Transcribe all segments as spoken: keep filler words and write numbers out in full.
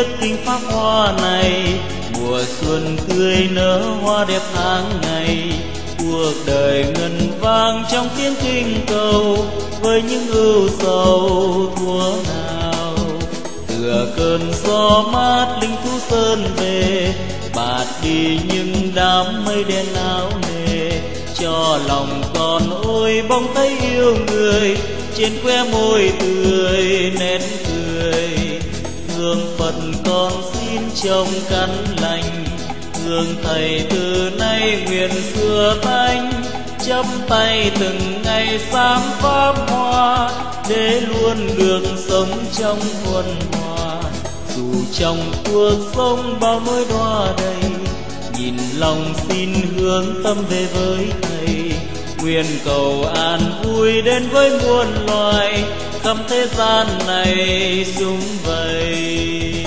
biết kinh pháp hoa này. Mùa xuân tươi nở hoa đẹp tháng ngày, cuộc đời ngân vang trong tiếng kinh cầu, với những ưu sầu thua nào. Tựa cơn gió mát linh thú sơn về, bạt đi những đám mây đen áo nề, cho lòng con ôi bỗng thấy yêu người, trên khóe môi tươi nét cười. Thương Phật con xin trông căn lành, thương Thầy từ nay nguyện xưa tánh, chắp tay từng ngày sám pháp hoa, để luôn được sống trong thuần hòa. Dù trong cuộc sống bao nỗi đọa đầy, nhìn lòng xin hướng tâm về với Thầy, nguyện cầu an vui đến với muôn loài, khắp thế gian này sum vầy.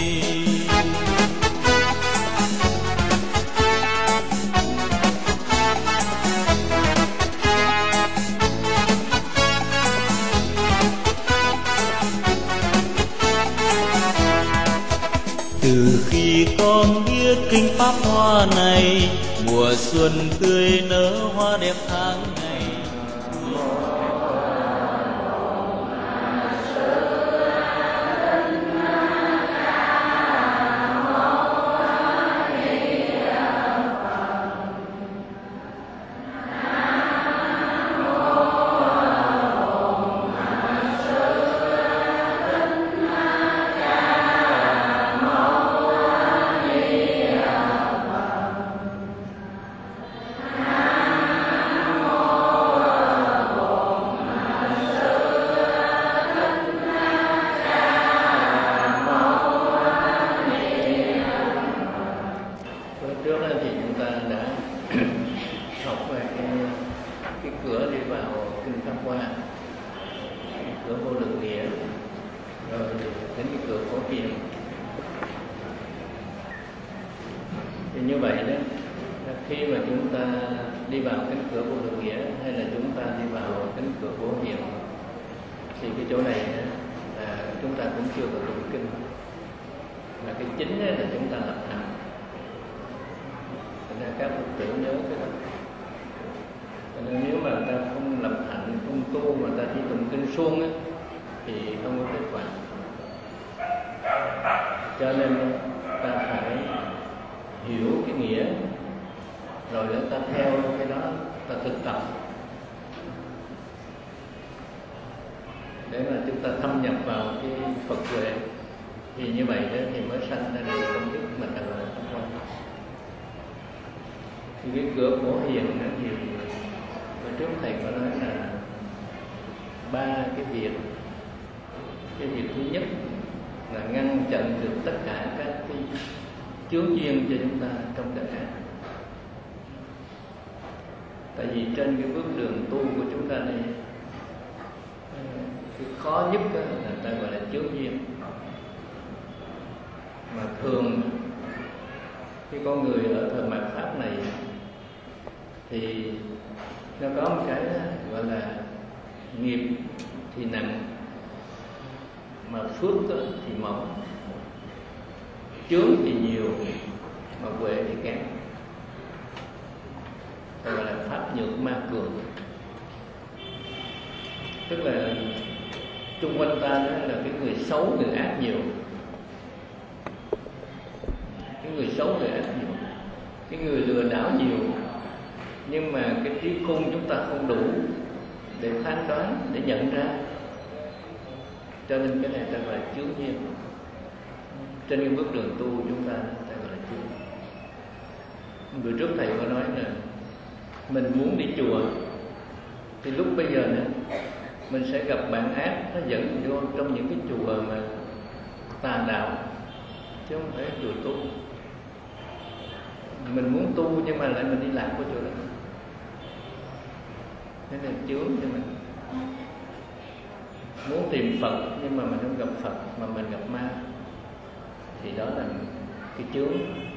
Từ khi con biết kinh pháp hoa này, mùa xuân tươi nở hoa đẹp tháng ngày. Như vậy đó, khi mà chúng ta đi vào cánh cửa Vô Lượng Nghĩa hay là chúng ta đi vào cánh cửa Bổ Hiền, thì cái chỗ này là chúng ta cũng chưa có tụng kinh, mà cái chính là chúng ta lập hạnh. Thành ra các Phật tử nhớ cái đó. Nên nếu mà ta không lập hạnh, không tu mà ta chỉ tụng kinh suông á, thì không có kết quả. Cho nên ta phải hiểu cái nghĩa, rồi để ta theo cái đó, ta thực tập, để mà chúng ta thâm nhập vào cái Phật huệ, thì như vậy đó thì mới sanh ra được công đức mà ta gọi là pháp hoa. Thì cái cửa Bổ Hiền đó thì hồi trước Thầy có nói là ba cái việc. Cái việc thứ nhất là ngăn chặn được tất cả các cái chướng duyên cho chúng ta trong đời ác. Tại vì trên cái bước đường tu của chúng ta này, cái khó nhất là ta gọi là chướng duyên. Mà thường cái con người ở thời mạt Pháp này thì nó có một cái gọi là nghiệp thì nặng, mà phước thì mỏng, chướng thì nhiều mà huệ thì kém, gọi là pháp nhược ma cường. Tức là chung quanh ta đó là cái người xấu người ác nhiều, cái người xấu người ác nhiều, cái người lừa đảo nhiều, nhưng mà cái trí khôn chúng ta không đủ để phán đoán, để nhận ra. Cho nên cái này ta gọi là chướng duyên. Trên cái bước đường tu chúng ta ta gọi là chướng. Bữa trước Thầy có nói là mình muốn đi chùa, thì lúc bây giờ nữa mình sẽ gặp bạn ác, nó dẫn vô trong những cái chùa mà tà đạo, chứ không phải chùa tu. Mình muốn tu nhưng mà lại mình đi lạc của chùa đó, thế nên chướng cho mình. Muốn tìm Phật nhưng mà mình không gặp Phật mà mình gặp ma, thì đó là cái chướng.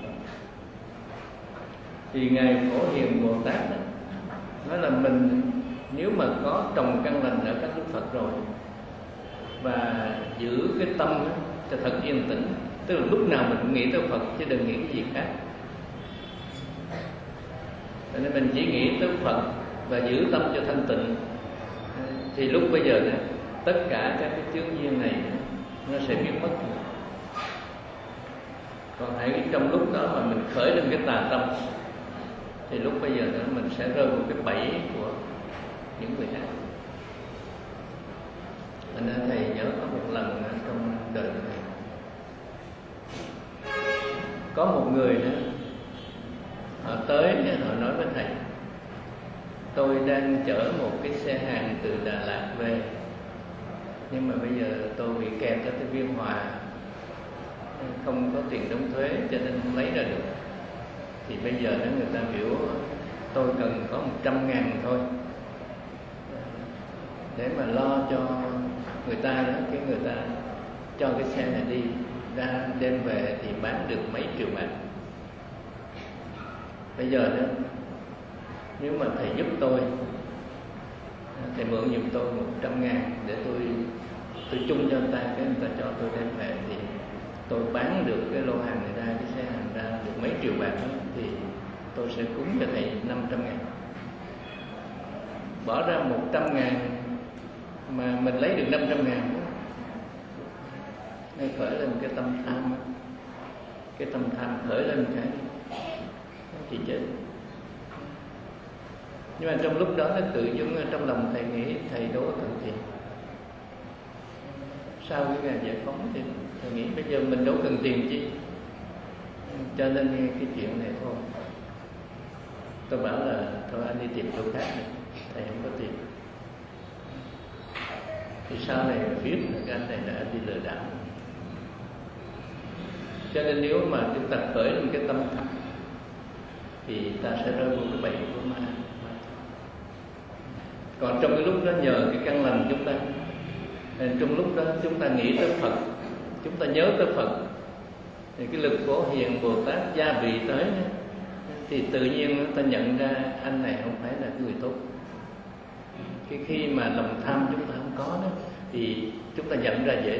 Thì Ngài Phổ Hiền Bồ Tát đó, nói là mình nếu mà có trồng căn lành ở các Đức Phật rồi, và giữ cái tâm đó, cho thật yên tĩnh, Tức là lúc nào mình cũng nghĩ tới Phật chứ đừng nghĩ cái gì khác. Cho nên mình chỉ nghĩ tới Phật và giữ tâm cho thanh tịnh, thì lúc bây giờ này, tất cả các cái chướng duyên này nó sẽ biến mất. Còn hãy trong lúc đó mà mình khởi lên cái tà tâm, thì lúc bây giờ đó mình sẽ rơi vào cái bẫy của những người ác. Nên thầy nhớ có một lần trong đời thầy, có một người đó, họ tới họ nói với thầy: tôi đang chở một cái xe hàng từ Đà Lạt về, nhưng mà bây giờ tôi bị kẹt ở cái Biên Hòa, không có tiền đóng thuế cho nên không lấy ra được. Thì bây giờ đó người ta biểu tôi cần có một trăm ngàn thôi để mà lo cho người ta đó, cái người ta cho cái xe này đi ra đem về thì bán được mấy triệu bạc. Bây giờ đó, nếu mà thầy giúp tôi, thầy mượn giùm tôi một trăm ngàn để tôi tôi chung cho người ta, cái người ta cho tôi đem về, thì tôi bán được cái lô hàng này ra, cái xe hàng ra được mấy triệu bạc đó, thì tôi sẽ cúng cho thầy năm trăm ngàn. Bỏ ra một trăm ngàn mà mình lấy được năm trăm ngàn đó, ngay khởi lên cái tâm tham, cái tâm tham khởi lên cái thì chết. Nhưng mà trong lúc đó nó tự dưng trong lòng thầy nghĩ thầy đâu có cần tiền. Sau cái ngày giải phóng thì thầy nghĩ bây giờ mình đâu cần tiền chi, cho nên nghe cái chuyện này thôi. Tôi bảo là thôi anh đi tìm chỗ khác này, thầy không có tiền. Thì sau này biết là cái anh này đã đi lừa đảo. Cho nên nếu mà chúng ta khởi lên cái tâm tham thì ta sẽ rơi vào cái bẫy của ma. Còn trong cái lúc đó nhờ cái căn lành chúng ta, trong lúc đó chúng ta nghĩ tới Phật, chúng ta nhớ tới Phật, thì cái lực Phổ Hiền Bồ Tát gia vị tới, thì tự nhiên ta nhận ra anh này không phải là người tốt. Cái khi mà lòng tham chúng ta không có đó, thì chúng ta nhận ra dễ.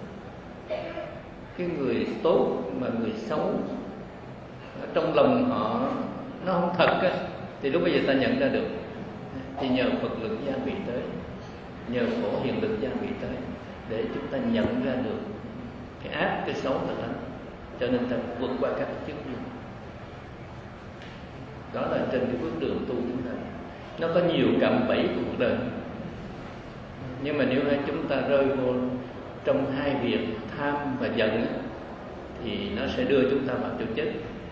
Cái người tốt mà người xấu ở trong lòng họ nó không thật á, thì lúc bây giờ ta nhận ra được. Thì nhờ Phật lực gia vị tới, nhờ Phổ Hiền lực gia vị tới, để chúng ta nhận ra được cái ác, cái xấu là thật. Cho nên ta vượt qua các cái chướng duyên. Đó là trên cái bước đường tu chúng ta. Nó có nhiều cạm bẫy của cuộc đời, nhưng mà nếu hai chúng ta rơi vô trong hai việc tham và giận, thì nó sẽ đưa chúng ta vào chỗ chết.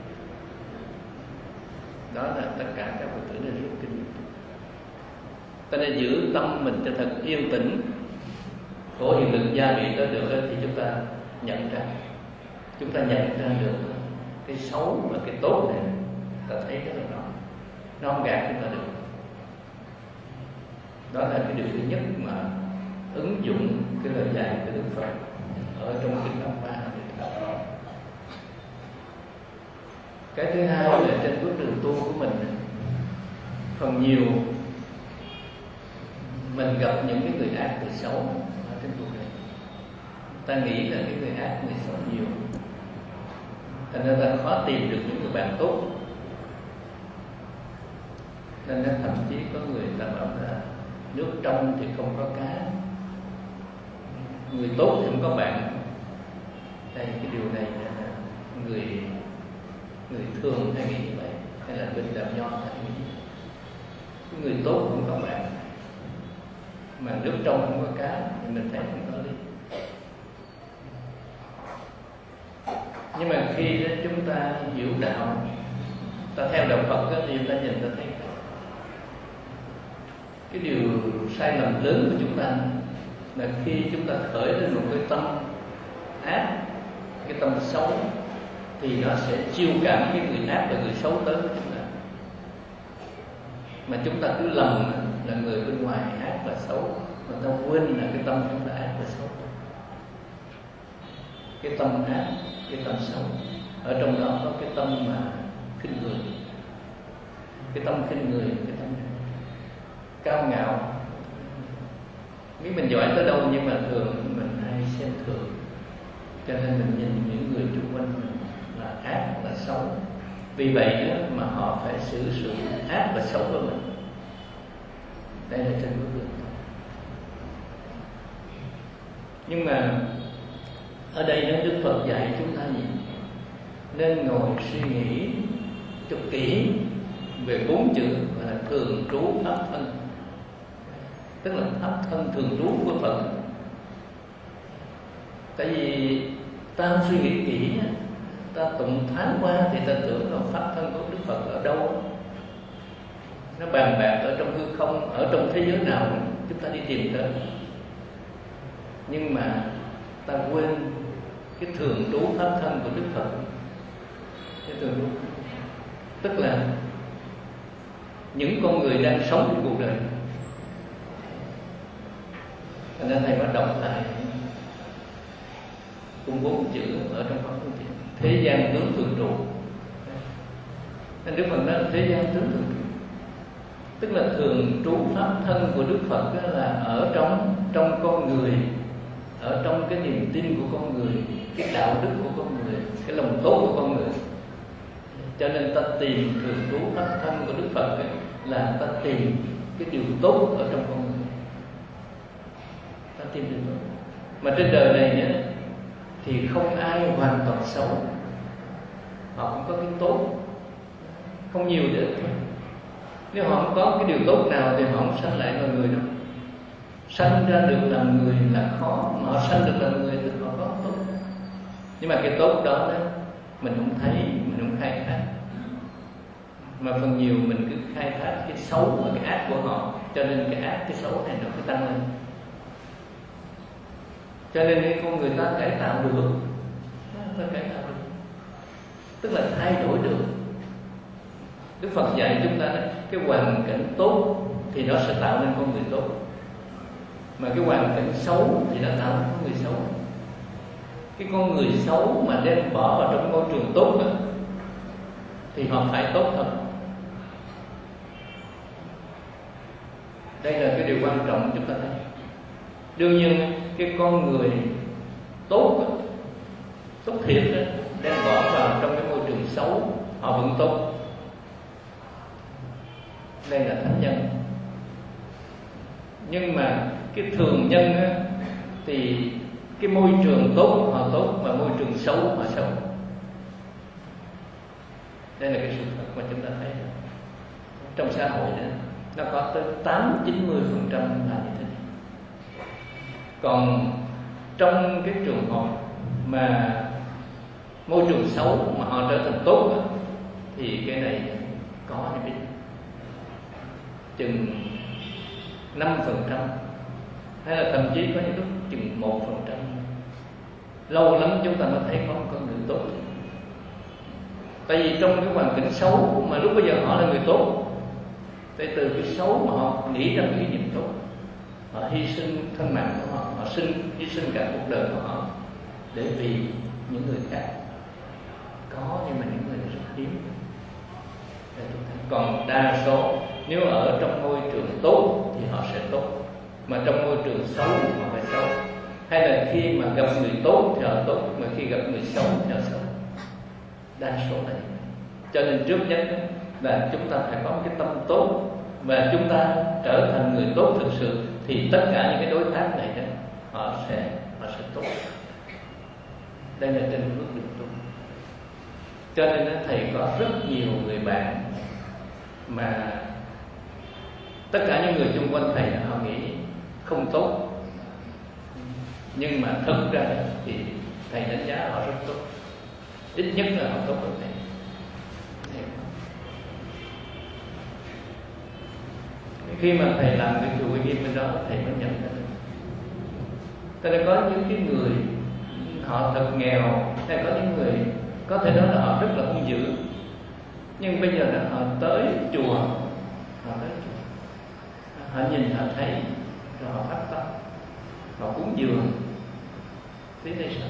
Đó là tất cả các Phật tử nên rút kinh. Ta nên giữ tâm mình cho thật yên tĩnh, Phổ Hiền lực gia vị tới được thì chúng ta nhận ra, chúng ta nhận ra được cái xấu và cái tốt này, ta thấy rất là rõ, nó không gạt chúng ta được. Đó là cái điều thứ nhất mà ứng dụng cái lời dạy của Đức Phật ở trong kinh Pháp Hoa. Cái thứ hai là trên bước đường tu của mình, phần nhiều mình gặp những cái người ác, người xấu ở trên cuộc đời. Ta nghĩ là cái người ác, người xấu nhiều, thành ra ta khó tìm được những người bạn tốt. Nên thậm chí có người ta bảo là nước trong thì không có cá, người tốt thì không có bạn. Đây, cái điều này là người người thường hay nghĩ như vậy, hay là bên đạo nho hay nghĩ người tốt không có bạn, mà nước trong không có cá thì mình thấy không có lý. Nhưng mà khi chúng ta hiểu đạo, ta theo đạo Phật đó, thì ta nhìn ta thấy cái điều sai lầm lớn của chúng ta là khi chúng ta khởi lên một cái tâm ác, cái tâm xấu, thì nó sẽ chiêu cảm cái người ác và người xấu tới với chúng ta. Mà chúng ta cứ lầm là người bên ngoài ác và xấu, mà ta quên là cái tâm chúng ta ác và xấu. Cái tâm ác, cái tâm xấu, ở trong đó có cái tâm mà khinh người, cái tâm khinh người, cái tâm cao ngạo. Biết mình giỏi tới đâu nhưng mà thường mình hay xem thường cho nên mình nhìn những người xung quanh mình là ác, là xấu. Vì vậy đó mà họ phải xử sự ác và xấu với mình. Đây là trên bước đường. Nhưng mà ở đây đó Đức Phật dạy chúng ta gì? Nên ngồi suy nghĩ cho kỹ về bốn chữ gọi là thường trú pháp thân, tức là pháp thân thường trú của Phật. Tại vì ta không suy nghĩ kỹ, ta tụng thoáng qua thì ta tưởng là pháp thân của Đức Phật ở đâu, nó bàn bạc ở trong hư không, ở trong thế giới nào chúng ta đi tìm tới. Nhưng mà ta quên cái thường trú pháp thân của Đức Phật. Cái thường trú tức là những con người đang sống trong cuộc đời. Thành ra thầy bắt đọc lại cùng bốn chữ ở trong Pháp Phương Tiện: thế gian tướng thường trụ. Nên Đức Phật nói là thế gian tướng thường trụ, tức là thường trú pháp thân của Đức Phật đó là ở trong trong con người, ở trong cái niềm tin của con người, cái đạo đức của con người, cái lòng tốt của con người. Cho nên ta tìm thường trú pháp thân của Đức Phật ấy, là ta tìm cái điều tốt ở trong con người, ta tìm điều tốt. Mà trên đời này nhé, thì không ai hoàn toàn xấu, họ cũng có cái tốt, không nhiều để thôi. Nếu họ không có cái điều tốt nào thì họ không sanh lại làm người đâu. Sanh ra được làm người là khó, mà họ sanh được làm người thì họ có tốt. Nhưng mà cái tốt đó, đó mình không thấy, mình không khai thác. Mà phần nhiều mình cứ khai thác cái xấu và cái ác của họ, cho nên cái ác, cái xấu này nó cứ tăng lên. Cho nên cái con người ta cải tạo được, ta cải tạo được, tức là thay đổi được. Đức Phật dạy chúng ta đấy, cái hoàn cảnh tốt thì nó sẽ tạo nên con người tốt, mà cái hoàn cảnh xấu thì nó tạo nên con người xấu. Cái con người xấu mà đem bỏ vào trong môi trường tốt đó, thì họ phải tốt hơn. Đây là cái điều quan trọng chúng ta thấy. Đương nhiên cái con người tốt, tốt thiệt đó, đem bỏ vào trong cái môi trường xấu, họ vẫn tốt. Đây là thánh nhân. Nhưng mà cái thường nhân á, thì cái môi trường tốt họ tốt, mà môi trường xấu họ xấu. Đây là cái sự thật mà chúng ta thấy trong xã hội đó, nó có tới tám chín mươi phần trăm là như thế này. Còn trong cái trường hợp mà môi trường xấu mà họ trở thành tốt đó, thì cái này có những cái chừng năm phần trăm, hay là thậm chí có những lúc chừng một phần trăm. Lâu lắm chúng ta mới thấy có một con người tốt. Tại vì trong cái hoàn cảnh xấu mà lúc bây giờ họ là người tốt, tại từ cái xấu mà họ nghĩ ra cái ý niệm tốt, họ hy sinh thân mạng của họ, họ sinh hy sinh cả cuộc đời của họ để vì những người khác. Có, nhưng mà những người rất hiếm. Còn đa số nếu ở trong môi trường tốt thì họ sẽ tốt, mà trong môi trường xấu họ phải xấu. Hay là khi mà gặp người tốt thì họ tốt, mà khi gặp người xấu thì họ xấu. Đa số này. Cho nên trước nhất là chúng ta phải có một cái tâm tốt, và chúng ta trở thành người tốt thực sự, thì tất cả những cái đối tác này đó, họ sẽ họ sẽ tốt. Đây là trên bước đường tu. Cho nên thầy có rất nhiều người bạn mà tất cả những người xung quanh thầy họ nghĩ không tốt, nhưng mà thực ra thì thầy đánh giá họ rất tốt. Ít nhất là họ tốt hơn thầy. Khi mà thầy làm cái chùa Uy Nghiêm bên đó, thầy mới nhận ra. Cho nên có những cái người họ thật nghèo, hay có những người có thể nói là họ rất là hung dữ, nhưng bây giờ là họ tới chùa, họ tới chùa, họ nhìn họ thấy, rồi họ phát tâm, họ cúng dường. Thế đây sao?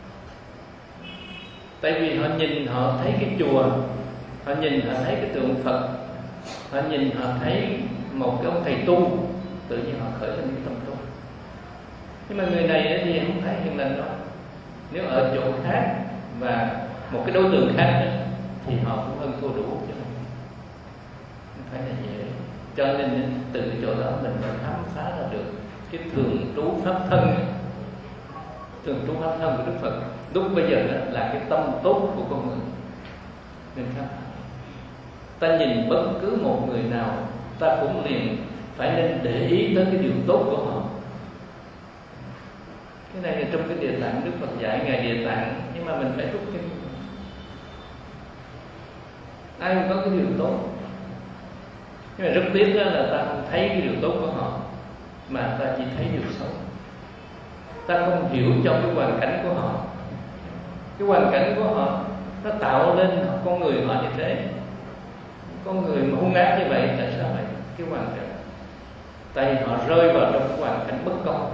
Tại vì họ nhìn họ thấy cái chùa, họ nhìn họ thấy cái tượng Phật, họ nhìn họ thấy một cái ông thầy tu, tự nhiên họ khởi lên cái tâm tu. Nhưng mà người này thì không phải hiền lành đó, Nếu ở chỗ khác và một cái đối tượng khác đó, thì họ cũng hơn thua đủ, chứ không phải là dễ. Cho nên từ chỗ đó mình mới khám phá ra được cái thường trú pháp thân. Thường trú pháp thân của Đức Phật lúc bây giờ đó là cái tâm tốt của con người. Nên khám phá, ta nhìn bất cứ một người nào, ta cũng liền phải nên để ý tới cái điều tốt của họ. Cái này là trong cái Địa Tạng Đức Phật dạy Ngài Địa Tạng, nhưng mà mình phải rút kinh. Ai cũng có cái điều tốt, nhưng mà rất tiếc đó là ta không thấy cái điều tốt của họ, mà ta chỉ thấy điều xấu. Ta không hiểu trong cái hoàn cảnh của họ. Cái hoàn cảnh của họ nó tạo lên con người họ như thế. Con người mà hung ác như vậy, tại sao vậy? Cái hoàn cảnh, tại vì họ rơi vào trong cái hoàn cảnh bất công.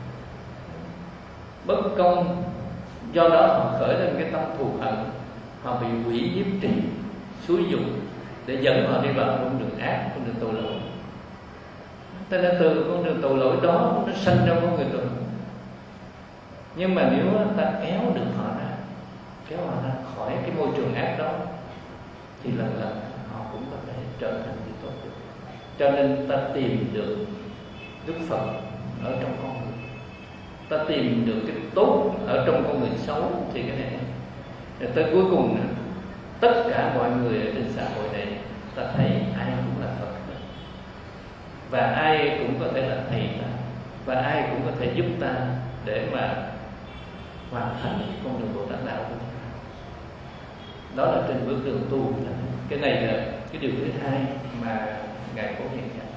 Bất công, do đó họ khởi lên cái tâm thù hận, họ bị quỷ nhiếp trì, xúi dục để dẫn họ đi vào con đường ác, con đường tội lỗi. Cho nên từ con đường tội lỗi đó nó sanh ra con người tội lỗi. Nhưng mà nếu ta kéo được họ ra, kéo họ ra khỏi cái môi trường ác đó, thì lần lần họ cũng có thể trở thành người tốt được. Cho nên ta tìm được Đức Phật ở trong con người, ta tìm được cái tốt ở trong con người xấu, thì cái này rồi tới cuối cùng nữa, tất cả mọi người ở trên xã hội này, ta thấy ai cũng là Phật, và ai cũng có thể là thầy ta, và ai cũng có thể giúp ta để mà hoàn thành con đường Bồ Tát đạo của chúng ta. Đó là trên bước đường tu. Cái này là cái điều thứ hai mà Ngài Phổ Hiền dạy.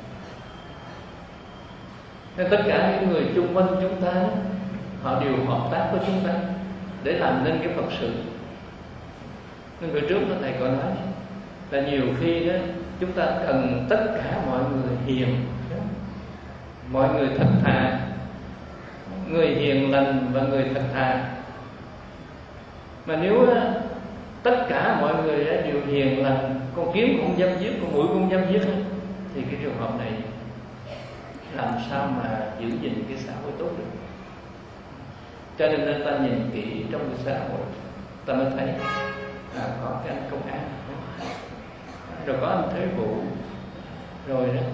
Nên tất cả những người chung quanh chúng ta, họ đều hợp tác với chúng ta để làm nên cái Phật sự. Nên bữa trước đó thầy có nói là nhiều khi đó chúng ta cần tất cả mọi người hiền, mọi người thật thà, người hiền lành và người thật thà. Mà nếu tất cả mọi người đều hiền lành, con kiến cũng không dám giết, con muỗi cũng không dám giết, thì cái trường hợp này làm sao mà giữ gìn cái xã hội tốt được. Cho nên ta nhìn kỹ trong cái xã hội, ta mới thấy à, có cái anh công an, rồi có anh thuế vụ, rồi đó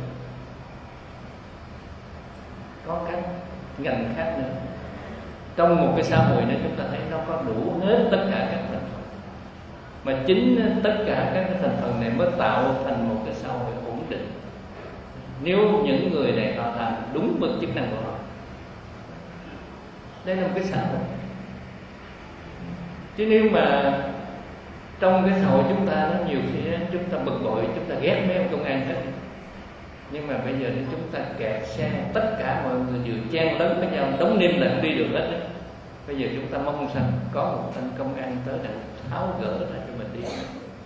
có các ngành khác nữa. Trong một cái xã hội này chúng ta thấy nó có đủ hết tất cả các thành phần, mà chính tất cả các thành phần này mới tạo thành một cái xã hội ổn định. Nếu những người này họ làm đúng với chức năng của họ, đây là một cái xã hội. Chứ nếu mà trong cái xã hội chúng ta nó nhiều khi chúng ta bực bội, chúng ta ghét mấy ông công an hết, nhưng mà bây giờ chúng ta kẹt xe, tất cả mọi người đều chen lấn với nhau, đóng niêm lại đi được hết đó. Bây giờ chúng ta mong rằng có một anh công an tới để tháo gỡ ra cho mình đi.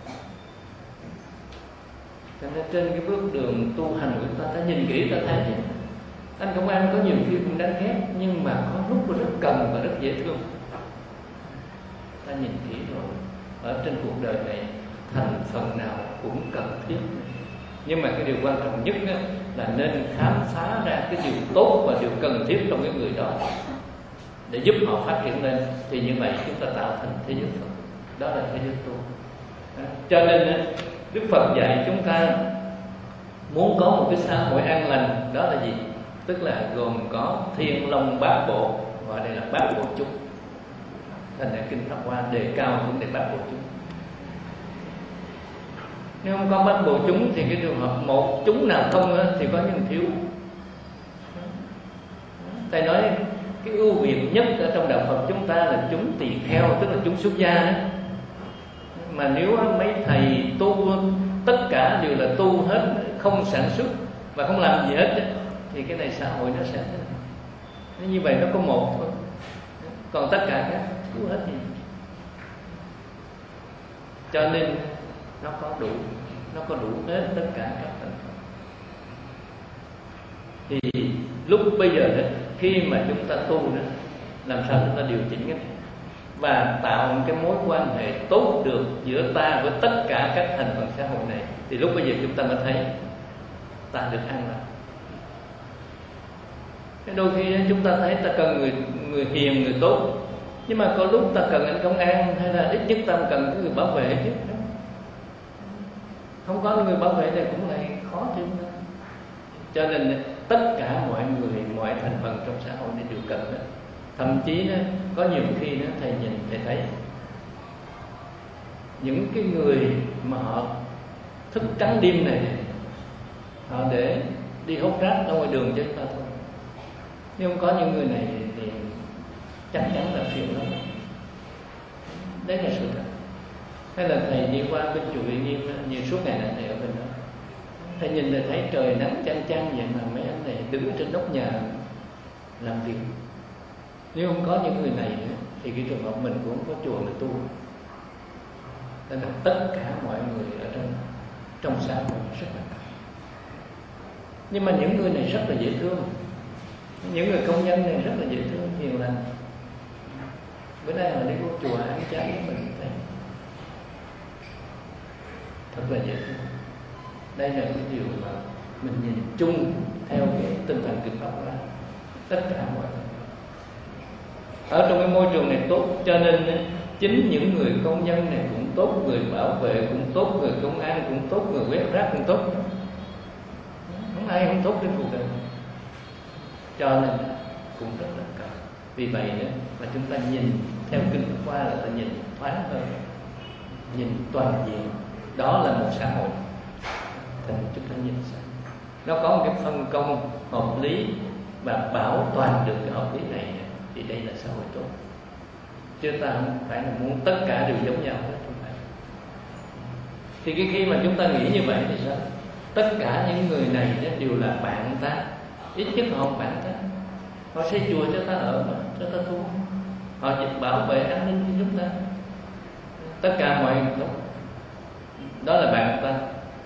Cho nên trên cái bước đường tu hành của ta, ta nhìn kỹ ta thấy anh công an có nhiều khi cũng đáng ghét, nhưng mà có lúc rất cần và rất dễ thương. Ta nhìn kỹ rồi, ở trên cuộc đời này thành phần nào cũng cần thiết. Nhưng mà cái điều quan trọng nhất là nên khám phá ra cái điều tốt và điều cần thiết trong cái người đó để giúp họ phát triển lên. Thì như vậy chúng ta tạo thành thế giới Phật. Đó là thế giới tu. Cho nên Đức Phật dạy chúng ta muốn có một cái xã hội an lành, đó là gì? Tức là gồm có Thiên Long Bát Bộ, gọi đây là Bát Bộ chúng. Thành ra Kinh Pháp Hoa đề cao vấn đề Bát Bộ chúng. Nếu không có Bát Bộ chúng thì cái trường hợp một chúng nào không đó, thì có nhân thiếu. Thầy nói cái ưu việt nhất ở trong đạo Phật chúng ta là chúng tỳ kheo, tức là chúng xuất gia đó. Mà nếu mấy thầy tu tất cả đều là tu hết, không sản xuất và không làm gì hết, thì cái này xã hội nó sẽ thế. Như vậy nó có một thôi, còn tất cả các tu hết gì. Cho nên nó có đủ, nó có đủ hết tất cả các thành phần. Thì lúc bây giờ đó, khi mà chúng ta tu đó, làm sao chúng ta điều chỉnh cái này và tạo một cái mối quan hệ tốt được giữa ta với tất cả các thành phần xã hội này, thì lúc bây giờ chúng ta mới thấy ta được an lành. Đôi khi chúng ta thấy ta cần người người hiền, người tốt, Nhưng mà có lúc ta cần anh công an, hay là ít nhất ta cần cái người bảo vệ chứ. Không có người bảo vệ này cũng lại khó thêm nữa. Cho nên tất cả mọi người, mọi thành phần trong xã hội này đều cần đó. Thậm chí đó, có nhiều khi đó, thầy nhìn thầy thấy những cái người mà họ thức trắng đêm này, họ để đi hút rác ra ngoài đường cho chúng ta thôi. Nhưng không có những người này thì chắc chắn là phiền lắm. Đấy là sự thật. Hay là thầy đi qua bên chùa Vị Nghiêm đó, như suốt ngày này thầy ở bên đó, thầy nhìn thầy thấy trời nắng chang chang vậy mà mấy anh này đứng trên nóc nhà làm việc. Nếu không có những người này nữa, thì cái trường hợp mình cũng không có chùa để tu. Nên là tất cả mọi người ở trong trong xã hội rất là cần. Nhưng mà những người này rất là dễ thương. Những người công nhân này rất là dễ thương, hiền lành. Bữa nay họ đi vô chùa ăn chay với mình thấy thật là dễ thương. Đây là cái điều mà mình nhìn chung theo cái tinh thần Kinh Pháp ra tất cả mọi người ở trong cái môi trường này tốt. Cho nên chính những người công nhân này cũng tốt, người bảo vệ cũng tốt, người công an cũng tốt, người quét rác cũng tốt. Không ai không tốt trên cuộc đời. Cho nên cũng rất là cần. Vì vậy nữa mà chúng ta nhìn theo Kinh Pháp Hoa là ta nhìn thoáng hơn, nhìn toàn diện. Đó là một xã hội. Thì chúng ta nhìn sao nó có một cái phân công hợp lý và bảo toàn được cái hợp lý này, thì đây là xã hội tốt. Chứ ta không phải là muốn tất cả đều giống nhau hết, không phải. Thì cái khi mà chúng ta nghĩ như vậy thì sao? Tất cả những người này đều là bạn ta, ít nhất họ không bạn ta. Họ xây chùa cho ta ở mà, cho ta tu. Họ chỉ bảo vệ an ninh cho chúng ta. Tất cả mọi người tốt. Đó là bạn ta.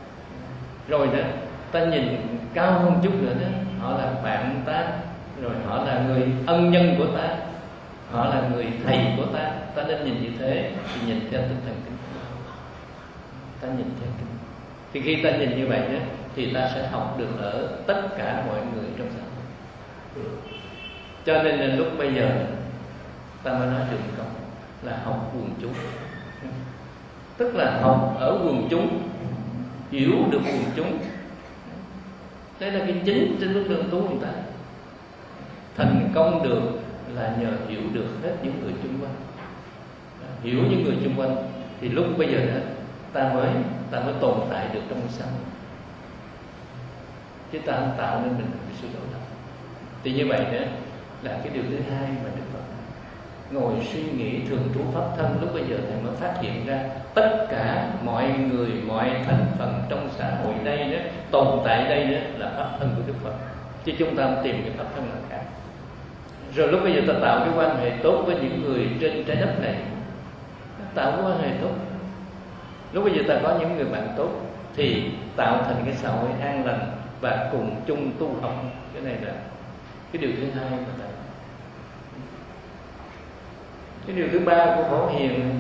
Rồi đó, ta nhìn cao hơn chút nữa đó, họ là bạn ta, rồi họ là người ân nhân của ta, họ là người thầy của ta. Ta nên nhìn như thế, thì nhìn theo tinh thần Kinh. Ta nhìn theo Kinh. Thì khi ta nhìn như vậy đó, thì ta sẽ học được ở tất cả mọi người trong xã hội. Cho nên là lúc bây giờ ta mới nói trường công là học quần chúng. Tức là học ở quần chúng, hiểu được quần chúng. Đây là cái chính trên bước đường tu người ta. Thành công được là nhờ hiểu được hết những người xung quanh. Hiểu những người xung quanh thì lúc bây giờ đó ta mới ta mới tồn tại được trong xã hội. Chứ ta không tạo nên mình một sự đổi thay. Thì như vậy đó là cái điều thứ hai mà Đức Phật ngồi suy nghĩ thường trú pháp thân. Lúc bây giờ thầy mới phát hiện ra tất cả mọi người, mọi thành phần trong xã hội đây đó, tồn tại đây đó là pháp thân của Đức Phật. Chứ chúng ta không tìm cái pháp thân nào khác. Rồi lúc bây giờ ta tạo cái quan hệ tốt với những người trên trái đất này, tạo cái quan hệ tốt. Lúc bây giờ ta có những người bạn tốt thì tạo thành cái xã hội an lành và cùng chung tu học. Cái này là cái điều thứ hai mà ta. Cái điều thứ ba của Phổ Hiền,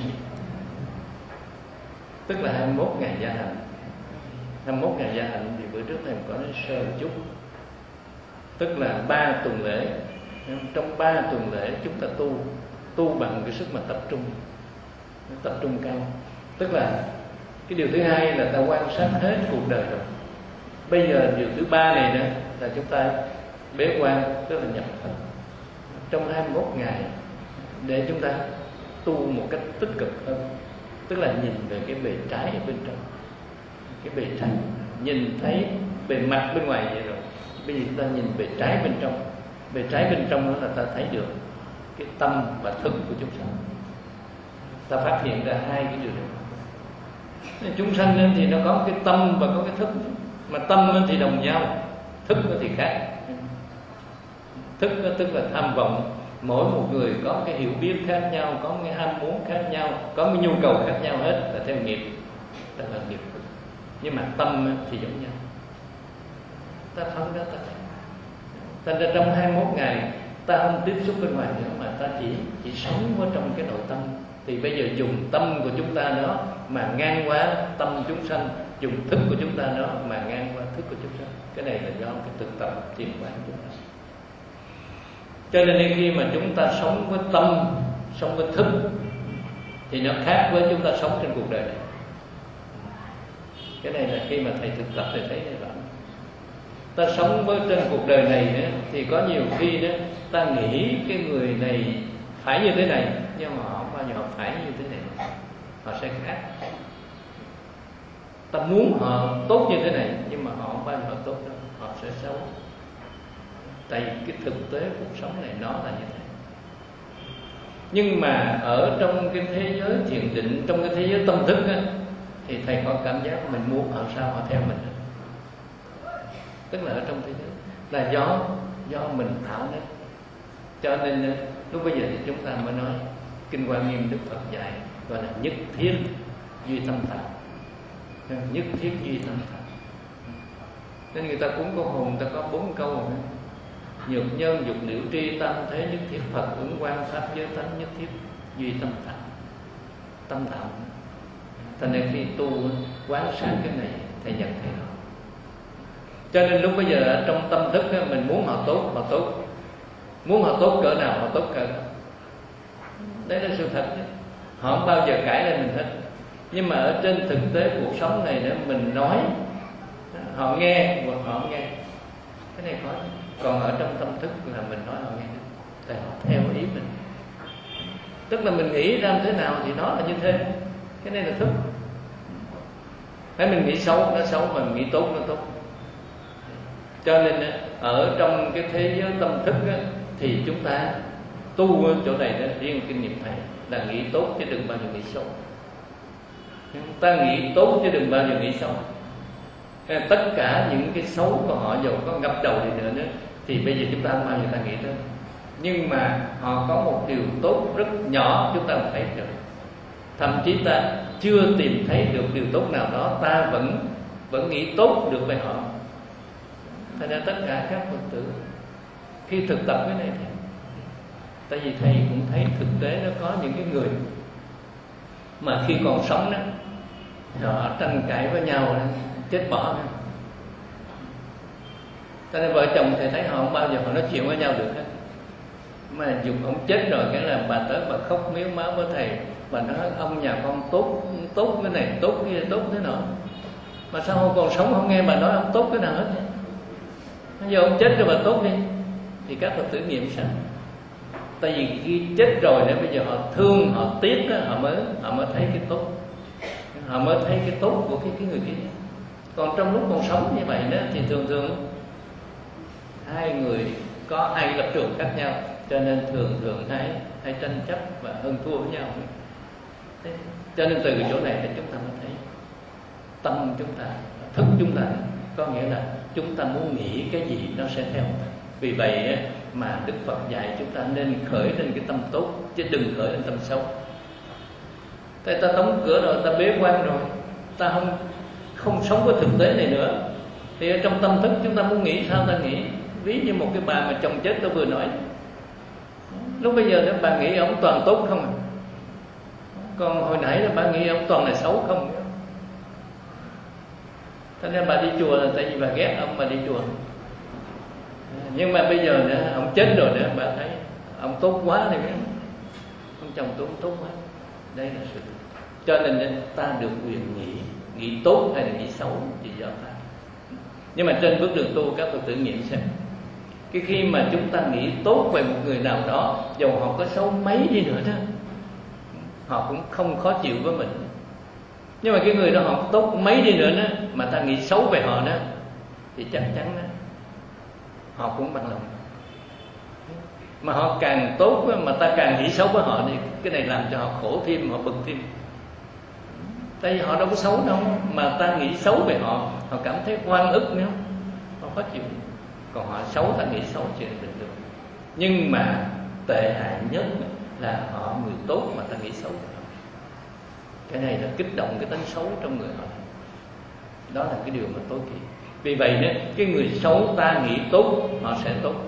tức là hai mươi mốt ngày gia hạnh. hai mươi mốt ngày gia hạnh thì bữa trước thầy có nói sơ một chút. Tức là ba tuần lễ. Trong ba tuần lễ chúng ta tu tu bằng cái sức mà tập trung, tập trung cao. Tức là cái điều thứ hai là ta quan sát hết cuộc đời rồi. Bây giờ điều thứ ba này nữa là chúng ta bế quan, tức là nhập thần trong hai mươi mốt ngày để chúng ta tu một cách tích cực hơn. Tức là nhìn về cái bề trái ở bên trong, cái bề trái, nhìn thấy bề mặt bên ngoài vậy rồi. Bây giờ chúng ta nhìn bề trái bên trong. Bề trái bên trong đó là ta thấy được cái tâm và thức của chúng sanh. Ta phát hiện ra hai cái điều này. Chúng sanh nên thì nó có cái tâm và có cái thức. Mà tâm thì đồng nhau, thức thì khác. Thức tức là tham vọng. Mỗi một người có cái hiểu biết khác nhau, có cái ham muốn khác nhau, có cái nhu cầu khác nhau hết, là theo nghiệp, là là nghiệp. Nhưng mà tâm thì giống nhau. Ta phân ra ta. Thành ra trong hai mươi mốt ngày ta không tiếp xúc bên ngoài nữa, mà ta chỉ chỉ sống ở trong cái nội tâm. Thì bây giờ dùng tâm của chúng ta đó mà ngang qua tâm chúng sanh, dùng thức của chúng ta đó mà ngang qua thức của chúng sanh. Cái này là do cái thực tập thiền quán chúng ta. Cho nên khi mà chúng ta sống với tâm, sống với thức, thì nó khác với chúng ta sống trên cuộc đời này. Cái này là khi mà thầy thực tập thì thấy như vậy. Ta sống với trên cuộc đời này nữa, thì có nhiều khi đó ta nghĩ cái người này phải như thế này, nhưng mà họ không bao giờ họ phải như thế này, họ sẽ khác. Ta muốn họ tốt như thế này, nhưng mà họ không bao giờ họ tốt đâu, họ sẽ xấu. Tại vì cái thực tế cuộc sống này nó là như thế. Nhưng mà ở trong cái thế giới thiền định, trong cái thế giới tâm thức á, thì thầy có cảm giác mình muốn họ sao họ theo mình. Tức là ở trong thế giới là do do mình tạo nên. Cho nên lúc bây giờ thì chúng ta mới nói Kinh Hoa Nghiêm Đức Phật dạy gọi là nhất thiết duy tâm tạo. Nhất thiết duy tâm tạo. Nên người ta cúng cô hồn, người ta có bốn câu rồi. Nhược nhân dục liễu tri tâm thế nhất thiết Phật ứng quan pháp giới tánh nhất thiết duy tâm tạo. Tâm tạo. Thành ra khi tu quán sát cái này thầy nhận thấy đó. Cho nên lúc bây giờ ở trong tâm thức á, mình muốn họ tốt, họ tốt. Muốn họ tốt cỡ nào, họ tốt cỡ nào. Đấy là sự thật chứ. Họ không bao giờ cãi lại mình hết. Nhưng mà ở trên thực tế cuộc sống này nữa, mình nói họ nghe hoặc họ không nghe. Cái này khó. Còn ở trong tâm thức là mình nói họ nghe, tại họ theo ý mình. Tức là mình nghĩ ra thế nào thì nó là như thế. Cái này là thức. Nếu mình nghĩ xấu nó xấu, mình nghĩ tốt nó tốt. Cho nên ở trong cái thế giới tâm thức á, thì chúng ta tu ở chỗ này đó, riêng kinh nghiệm thầy là nghĩ tốt chứ đừng bao giờ nghĩ xấu. Ta nghĩ tốt chứ đừng bao giờ nghĩ xấu. Tất cả những cái xấu của họ dù có ngập đầu đi nữa, nữa thì bây giờ chúng ta không bao giờ ta nghĩ tới. Nhưng mà họ có một điều tốt rất nhỏ chúng ta không thấy được. Thậm chí ta chưa tìm thấy được điều tốt nào đó, ta vẫn vẫn nghĩ tốt được về họ. Thành ra tất cả các Phật tử khi thực tập cái này thì, tại vì thầy cũng thấy thực tế nó có những cái người mà khi còn sống đó họ tranh cãi với nhau đó, chết bỏ. Cho nên vợ chồng thầy thấy họ không bao giờ họ nói chuyện với nhau được hết. Mà dù ông chết rồi cái là bà tới bà khóc miếu máu với thầy, bà nói ông nhà con tốt tốt cái này, tốt cái tốt thế nọ. Mà sao ông còn sống không nghe bà nói ông tốt cái nào hết. Bây giờ ông chết rồi bà tốt đi. Thì các Phật tử nghiệm sao? Tại vì khi chết rồi để bây giờ họ thương, họ tiếc đó, họ mới họ mới thấy cái tốt. Họ mới thấy cái tốt của cái, cái người kia. Còn trong lúc còn sống như vậy đó thì thường thường hai người có hai lập trường khác nhau, cho nên thường thường hay hay tranh chấp và hơn thua với nhau. Thế, cho nên từ cái chỗ này thì chúng ta mới thấy tâm chúng ta, thức chúng ta, có nghĩa là chúng ta muốn nghĩ cái gì nó sẽ theo. Vì vậy mà Đức Phật dạy chúng ta nên khởi lên cái tâm tốt chứ đừng khởi lên tâm xấu. Tại ta đóng cửa rồi, ta bế quan rồi, ta không không sống với thực tế này nữa. Thì ở trong tâm thức chúng ta muốn nghĩ sao ta nghĩ. Ví như một cái bà mà chồng chết tôi vừa nói, lúc bây giờ đó bà nghĩ ông toàn tốt không à? Còn hồi nãy là bà nghĩ ông toàn là xấu không. Thế nên bà đi chùa là tại vì bà ghét ông mà đi chùa. Nhưng mà bây giờ nữa ông chết rồi nữa, bà thấy ông tốt quá thì ông chồng tôi tốt quá. Đây là sự. Cho nên ta được quyền nghĩ, nghĩ tốt hay là nghĩ xấu thì do ta. Nhưng mà trên bước đường tu các Phật tử nghiệm xem, cái khi mà chúng ta nghĩ tốt về một người nào đó, dù họ có xấu mấy đi nữa đó, họ cũng không khó chịu với mình. Nhưng mà cái người đó họ tốt mấy đi nữa đó, mà ta nghĩ xấu về họ đó, thì chắc chắn đó, họ cũng bằng lòng. Mà họ càng tốt mà ta càng nghĩ xấu với họ thì cái này làm cho họ khổ thêm, họ bực thêm. Tại vì họ đâu có xấu đâu, mà ta nghĩ xấu về họ, họ cảm thấy oan ức nữa, họ khó chịu. Còn họ xấu ta nghĩ xấu chuyện bình thường. Nhưng mà tệ hại nhất là họ người tốt mà ta nghĩ xấu về họ. Cái này là kích động cái tính xấu trong người họ. Đó là cái điều mà tối kỵ. Vì vậy đó, cái người xấu ta nghĩ tốt, họ sẽ tốt.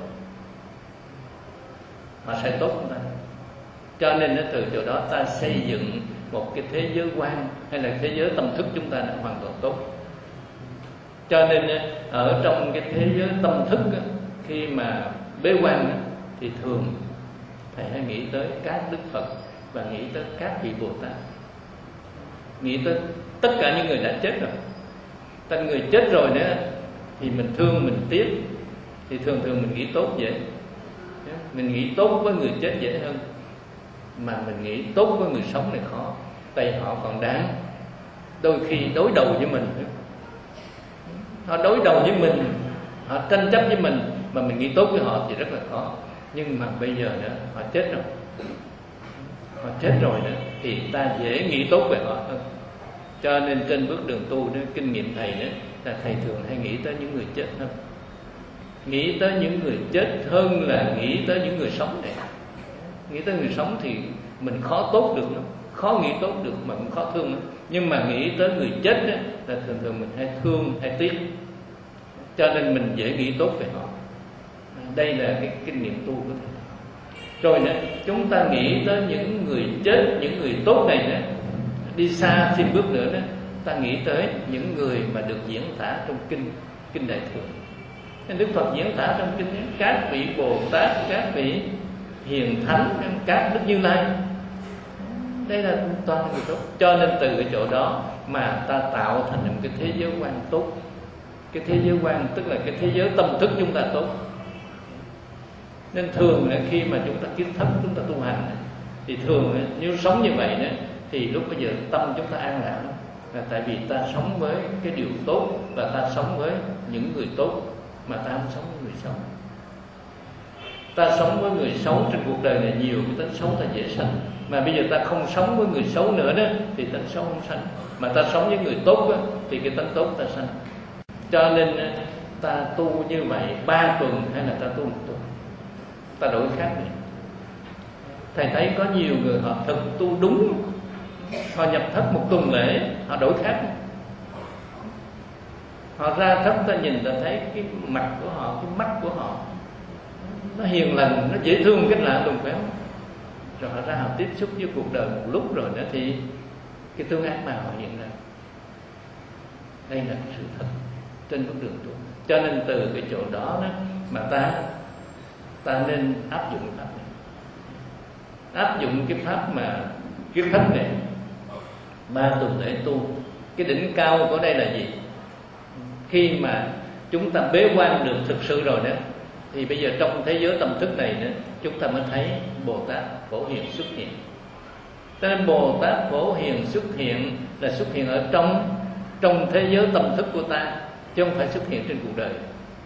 Họ sẽ tốt chúng ta. Cho nên đó, từ chỗ đó ta xây dựng một cái thế giới quan hay là thế giới tâm thức chúng ta đã hoàn toàn tốt. Cho nên ở trong cái thế giới tâm thức khi mà bế quan thì thường thầy hãy nghĩ tới các Đức Phật và nghĩ tới các vị Bồ Tát, nghĩ tới tất cả những người đã chết rồi. Tại người chết rồi nữa thì mình thương, mình tiếc, thì thường thường mình nghĩ tốt dễ, mình nghĩ tốt với người chết dễ hơn, mà mình nghĩ tốt với người sống này khó. Tại họ còn đáng, đôi khi đối đầu với mình, họ đối đầu với mình, họ tranh chấp với mình, mà mình nghĩ tốt với họ thì rất là khó. Nhưng mà bây giờ nữa họ chết rồi, họ chết rồi nữa thì ta dễ nghĩ tốt về họ hơn. Cho nên trên bước đường tu đó, kinh nghiệm thầy đó là thầy thường hay nghĩ tới những người chết hơn, nghĩ tới những người chết hơn là nghĩ tới những người sống này. Nghĩ tới người sống thì mình khó tốt được lắm, khó nghĩ tốt được mà cũng khó thương lắm. Nhưng mà nghĩ tới người chết đó, là thường thường mình hay thương, hay tiếc, cho nên mình dễ nghĩ tốt về họ. Đây là cái kinh nghiệm tu của thầy. Rồi nữa, chúng ta nghĩ tới những người chết, những người tốt này nữa, đi xa thêm bước nữa đó, ta nghĩ tới những người mà được diễn tả trong kinh kinh Đại Thừa. Nên Đức Phật diễn tả trong kinh ấy, các vị Bồ Tát, các vị hiền thánh, các Đức Như Lai, đây là toàn người tốt. Cho nên từ cái chỗ đó mà ta tạo thành một cái thế giới quan tốt. Cái thế giới quan tức là cái thế giới tâm thức chúng ta tốt. Nên thường là khi mà chúng ta kiến thức, chúng ta tu hành, thì thường nếu sống như vậy nữa, thì lúc bây giờ tâm chúng ta an lạc, là tại vì ta sống với cái điều tốt, và ta sống với những người tốt, mà ta không sống với người xấu. Ta sống với người xấu trên cuộc đời này nhiều, cái tính xấu ta dễ sanh. Mà bây giờ ta không sống với người xấu nữa đó, thì tính xấu không sanh. Mà ta sống với người tốt đó, thì cái tính tốt ta sanh. Cho nên ta tu như vậy ba tuần hay là ta tu một tuần, ta đổi khác này. Thầy thấy có nhiều người họ thực tu đúng, họ nhập thất một tuần lễ, họ đổi khác. Họ ra thất ta nhìn ta thấy cái mặt của họ, cái mắt của họ nó hiền lành, nó dễ thương cái lạ lùng, phải không? Rồi họ ra họ tiếp xúc với cuộc đời một lúc rồi nữa thì cái tương ác mà họ hiện ra. Đây là cái sự thật trên con đường tu. Cho nên từ cái chỗ đó, đó mà ta ta nên áp dụng pháp này, áp dụng cái pháp mà cái pháp này ba tuần lễ tu. Cái đỉnh cao của đây là gì? Khi mà chúng ta bế quan được thực sự rồi đó, thì bây giờ trong thế giới tâm thức này nữa, chúng ta mới thấy Bồ Tát Phổ Hiền xuất hiện. Cho nên Bồ Tát Phổ Hiền xuất hiện là xuất hiện ở trong trong thế giới tâm thức của ta, chứ không phải xuất hiện trên cuộc đời.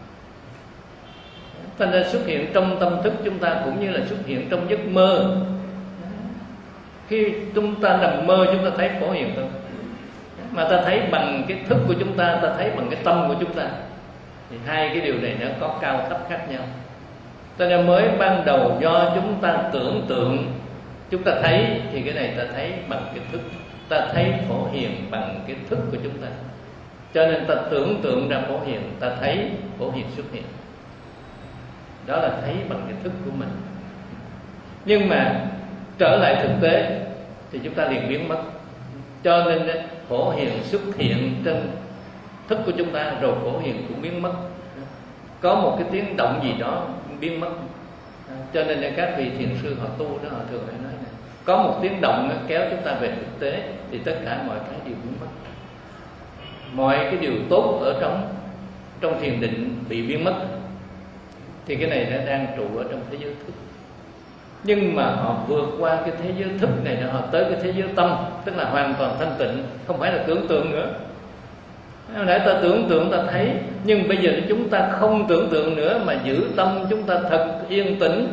Thành ra xuất hiện trong tâm thức chúng ta cũng như là xuất hiện trong giấc mơ. Khi chúng ta nằm mơ chúng ta thấy Phổ Hiền không? Mà ta thấy bằng cái thức của chúng ta, ta thấy bằng cái tâm của chúng ta. Thì hai cái điều này nó có cao thấp khác nhau. Cho nên mới ban đầu do chúng ta tưởng tượng, chúng ta thấy, thì cái này ta thấy bằng cái thức. Ta thấy Phổ Hiền bằng cái thức của chúng ta. Cho nên ta tưởng tượng ra Phổ Hiền, ta thấy Phổ Hiền xuất hiện. Đó là thấy bằng cái thức của mình. Nhưng mà trở lại thực tế thì chúng ta liền biến mất. Cho nên Phổ Hiền xuất hiện trên thức của chúng ta, rồi Phổ Hiền cũng biến mất. Có một cái tiếng động gì đó biến mất. Cho nên các vị thiền sư họ tu đó, họ thường hay nói này, có một tiếng động nó kéo chúng ta về thực tế, thì tất cả mọi cái đều biến mất. Mọi cái điều tốt ở trong trong thiền định bị biến mất. Thì cái này nó đang trụ ở trong thế giới thức. Nhưng mà họ vượt qua cái thế giới thức này, họ tới cái thế giới tâm, tức là hoàn toàn thanh tịnh, không phải là tưởng tượng nữa. Hồi nãy ta tưởng tượng ta thấy, nhưng bây giờ chúng ta không tưởng tượng nữa, mà giữ tâm chúng ta thật yên tĩnh.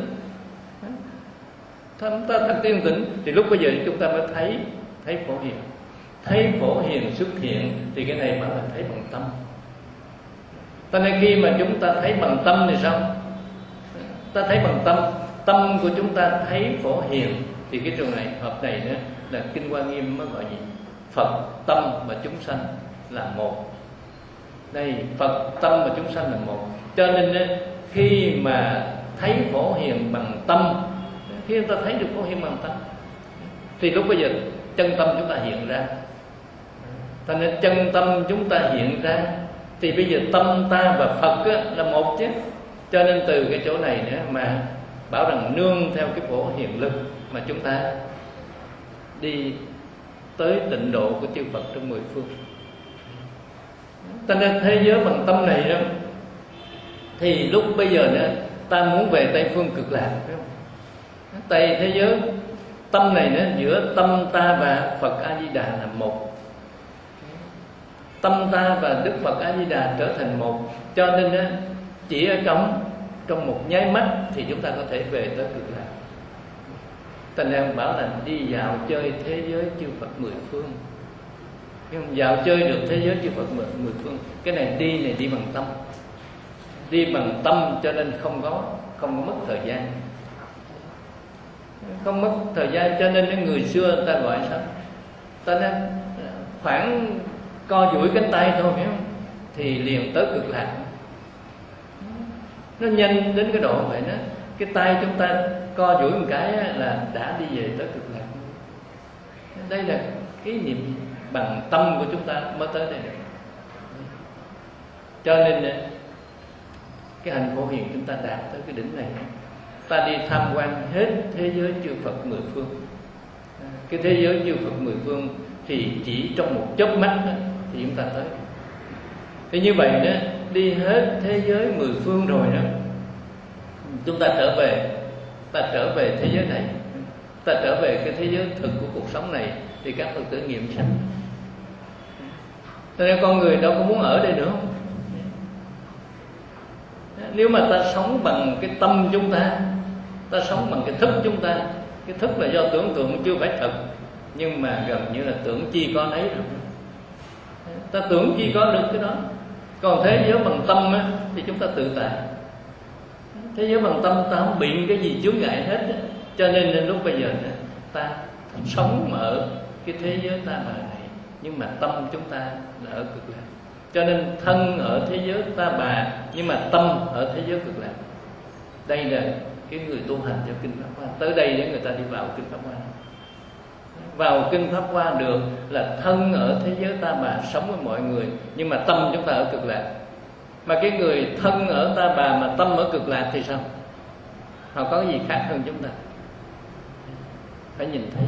Tâm ta thật yên tĩnh, thì lúc bây giờ chúng ta mới thấy thấy Phổ Hiền. Thấy Phổ Hiền xuất hiện thì cái này mới là thấy bằng tâm. Cho nên khi mà chúng ta thấy bằng tâm thì sao? Ta thấy bằng tâm, tâm của chúng ta thấy Phổ Hiền, thì cái trường này hợp này nữa là Kinh Hoa Nghiêm mới gọi gì? Phật tâm và chúng sanh là một. Đây, Phật tâm và chúng sanh là một. Cho nên khi mà thấy Phổ Hiền bằng tâm, khi chúng ta thấy được Phổ Hiền bằng tâm, thì lúc bây giờ chân tâm chúng ta hiện ra. Cho nên chân tâm chúng ta hiện ra, thì bây giờ tâm ta và Phật là một chứ. Cho nên từ cái chỗ này nữa mà bảo rằng nương theo cái phổ hiền lực mà chúng ta đi tới tịnh độ của chư Phật trong mười phương. Ta nên thế giới bằng tâm này đó, thì lúc bây giờ đó ta muốn về Tây phương cực lạc, phải không? Tây thế giới tâm này nó giữa tâm ta và Phật A Di Đà là một. Tâm ta và Đức Phật A Di Đà trở thành một, cho nên đó, chỉ ở trong trong một nháy mắt thì chúng ta có thể về tới cực lạc. Thành em bảo là đi dạo chơi thế giới chư Phật mười phương, nhưng dạo chơi được thế giới chư Phật mười, mười phương. Cái này đi này đi bằng tâm, đi bằng tâm cho nên không có không có mất thời gian, không mất thời gian. Cho nên những người xưa ta gọi sao? Ta nói khoảng co duỗi cánh tay thôi, phải không? Thì liền tới cực lạc. Nó nhanh đến cái độ vậy đó. Cái tay chúng ta co duỗi một cái là đã đi về tới cực lạc. Đây là cái niệm bằng tâm của chúng ta mới tới đây được. Cho nên cái hành phổ hiền chúng ta đạt tới cái đỉnh này, ta đi tham quan hết thế giới chư Phật mười phương. Cái thế giới chư Phật mười phương thì chỉ trong một chớp mắt đó, thì chúng ta tới. Thì như vậy đó, đi hết thế giới mười phương rồi đó, chúng ta trở về, ta trở về thế giới này, ta trở về cái thế giới thực của cuộc sống này, thì các Phật tử nghiệm sanh. Cho nên con người đâu có muốn ở đây nữa. Nếu mà ta sống bằng cái tâm chúng ta, ta sống bằng cái thức chúng ta. Cái thức là do tưởng tượng chưa phải thật, nhưng mà gần như là tưởng chi có nấy rồi. Ta tưởng chi có được cái đó. Còn thế giới bằng tâm á, thì chúng ta tự tại. Thế giới bằng tâm ta không bị cái gì chướng ngại hết á. Cho nên, nên lúc bây giờ ta sống ở cái thế giới ta bà này, nhưng mà tâm chúng ta là ở cực lạc. Cho nên thân ở thế giới ta bà, nhưng mà tâm ở thế giới cực lạc. Đây là cái người tu hành theo Kinh Pháp Hoa. Tới đây để người ta đi vào Kinh Pháp Hoa. Vào Kinh Pháp Hoa được là thân ở thế giới ta bà, sống với mọi người, nhưng mà tâm chúng ta ở cực lạc. Mà cái người thân ở ta bà mà tâm ở cực lạc thì sao? Họ có cái gì khác hơn chúng ta? Phải nhìn thấy.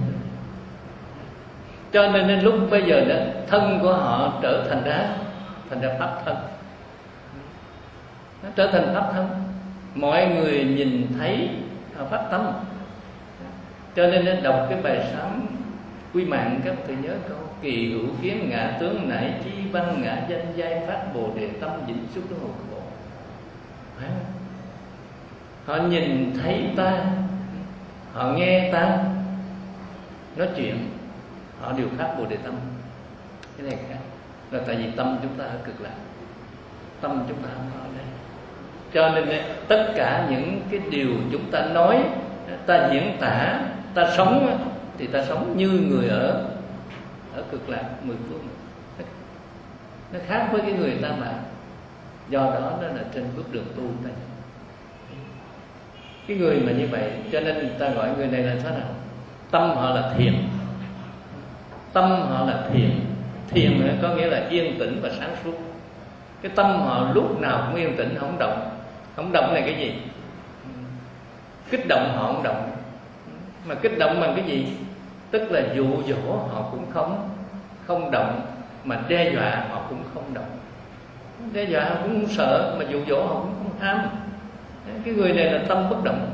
Cho nên, nên lúc bây giờ đó, thân của họ trở thành ra thành ra pháp thân. Nó trở thành pháp thân. Mọi người nhìn thấy họ pháp tâm. Cho nên nên đọc cái bài sám Quy Mạng, các thầy nhớ câu: kỳ hữu kiến ngã tướng nại chi văn ngã danh giai phát bồ đề tâm vĩnh xúc đó hồi khổ. Họ nhìn thấy ta, họ nghe ta nói chuyện, họ đều phát bồ đề tâm. Cái này khác là tại vì tâm chúng ta ở cực lạc, tâm chúng ta không ở đây. Cho nên tất cả những cái điều chúng ta nói, ta diễn tả, ta sống thì ta sống như người ở ở cực lạc mười phương. Nó khác với cái người ta mà. Do đó đó là trên bước đường tu này. Cái người mà như vậy, cho nên người ta gọi người này là thế nào? Tâm họ là thiền. Tâm họ là thiền. Thiền có nghĩa là yên tĩnh và sáng suốt. Cái tâm họ lúc nào cũng yên tĩnh, không động. Không động này cái gì? Kích động họ không động. Mà kích động bằng cái gì? Tức là dụ dỗ họ cũng không không động, mà đe dọa họ cũng không động. Đe dọa họ cũng không sợ, mà dụ dỗ họ cũng không ham. Cái người này là tâm bất động.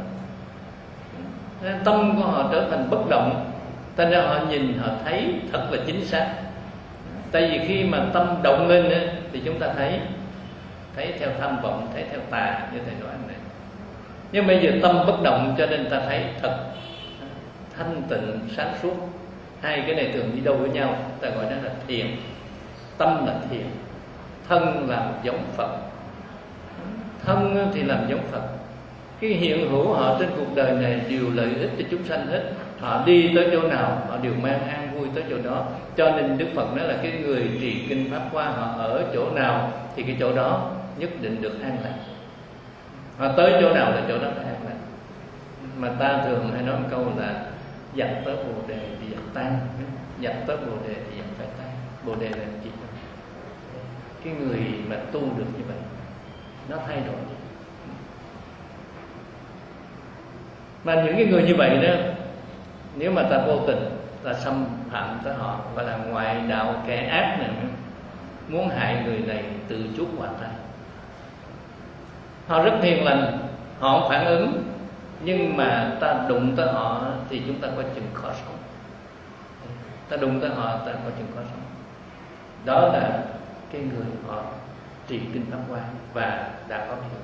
Tâm của họ trở thành bất động, thành ra họ nhìn, họ thấy thật là chính xác. Tại vì khi mà tâm động lên thì chúng ta thấy thấy theo tham vọng, thấy theo tà, như thầy nói này. Nhưng bây giờ tâm bất động, cho nên ta thấy thật thanh tịnh, sáng suốt. Hai cái này thường đi đâu với nhau, ta gọi đó là thiền. Tâm là thiền, thân là một giống Phật. Thân thì làm giống Phật. Cái hiện hữu họ trên cuộc đời này đều lợi ích cho chúng sanh hết. Họ đi tới chỗ nào họ đều mang an vui tới chỗ đó. Cho nên Đức Phật nói là cái người trì kinh Pháp Hoa, họ ở chỗ nào thì cái chỗ đó nhất định được an lạc. Họ tới chỗ nào là chỗ đó là an lạc. Mà ta thường hay nói một câu là dập tới bồ đề thì dập tan, dập tới bồ đề thì dập phải tan. Bồ đề là gì? Cái người mà tu được như vậy, nó thay đổi. Mà những cái người như vậy đó, nếu mà ta vô tình ta xâm phạm tới họ, và là ngoại đạo kẻ ác này, muốn hại người này tự chuốc quả tay. Họ rất hiền lành, họ không phản ứng, nhưng mà ta đụng tới họ thì chúng ta có chừng khó sống. Ta đụng tới họ ta có chừng khó sống. Đó là cái người họ trì kinh Pháp Hoa và đã có điều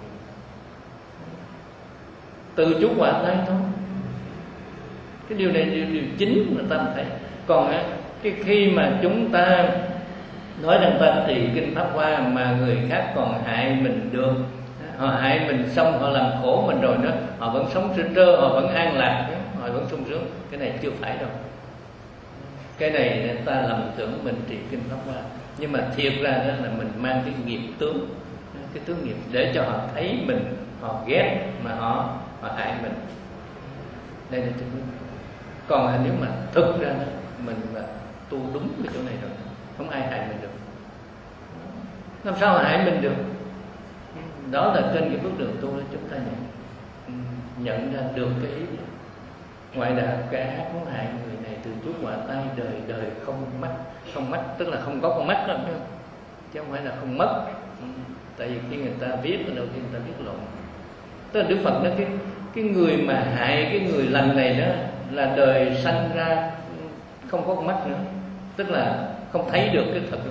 tự chuốc quả tay thôi. Cái điều này là điều, điều chính mà ta thấy. Còn cái khi mà chúng ta nói rằng ta trì kinh Pháp Hoa mà người khác còn hại mình được, họ hại mình xong họ làm khổ mình rồi đó, họ vẫn sống trơ trơ, họ vẫn an lạc, họ vẫn sung sướng, cái này chưa phải đâu. Cái này ta lầm tưởng mình trì kinh Pháp Hoa, nhưng mà thiệt ra đó là mình mang cái nghiệp tướng, cái tướng nghiệp để cho họ thấy mình, họ ghét mà họ họ hại mình. Đây là thứ. Còn nếu mà thực ra đó, mình là tu đúng cái chỗ này rồi, không ai hại mình được. Làm sao hại mình được? Đó là trên cái bước đường tu đó chúng ta nhận nhận ra được cái ý này. Ngoại đạo kẻ ác muốn hại người này từ chuốc quả tay, đời đời không mất. Không mất tức là không có con mắt đâu, chứ không phải là không mất. Tại vì khi người ta viết, đầu tiên người ta viết lộn. Tức là Đức Phật nói cái cái người mà hại cái người lành này đó là đời sanh ra không có con mắt nữa, tức là không thấy được cái thật.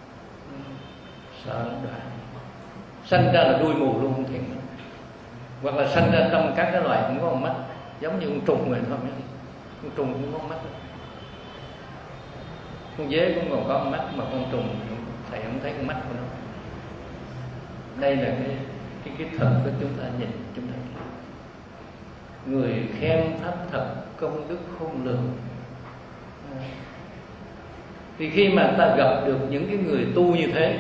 Sợ đoạn. Sanh ra là đuôi mù luôn, không thiện. Hoặc là sanh ra trong các cái loài cũng có con mắt, giống như con trùng này thôi. Con trùng cũng có con mắt. Con dế cũng còn có con mắt, mà con trùng thầy không thấy con mắt của nó. Đây là cái cái cái thật của chúng ta nhìn, chúng ta nhìn. Người khen pháp thật, công đức khôn lường. Thì khi mà ta gặp được những cái người tu như thế,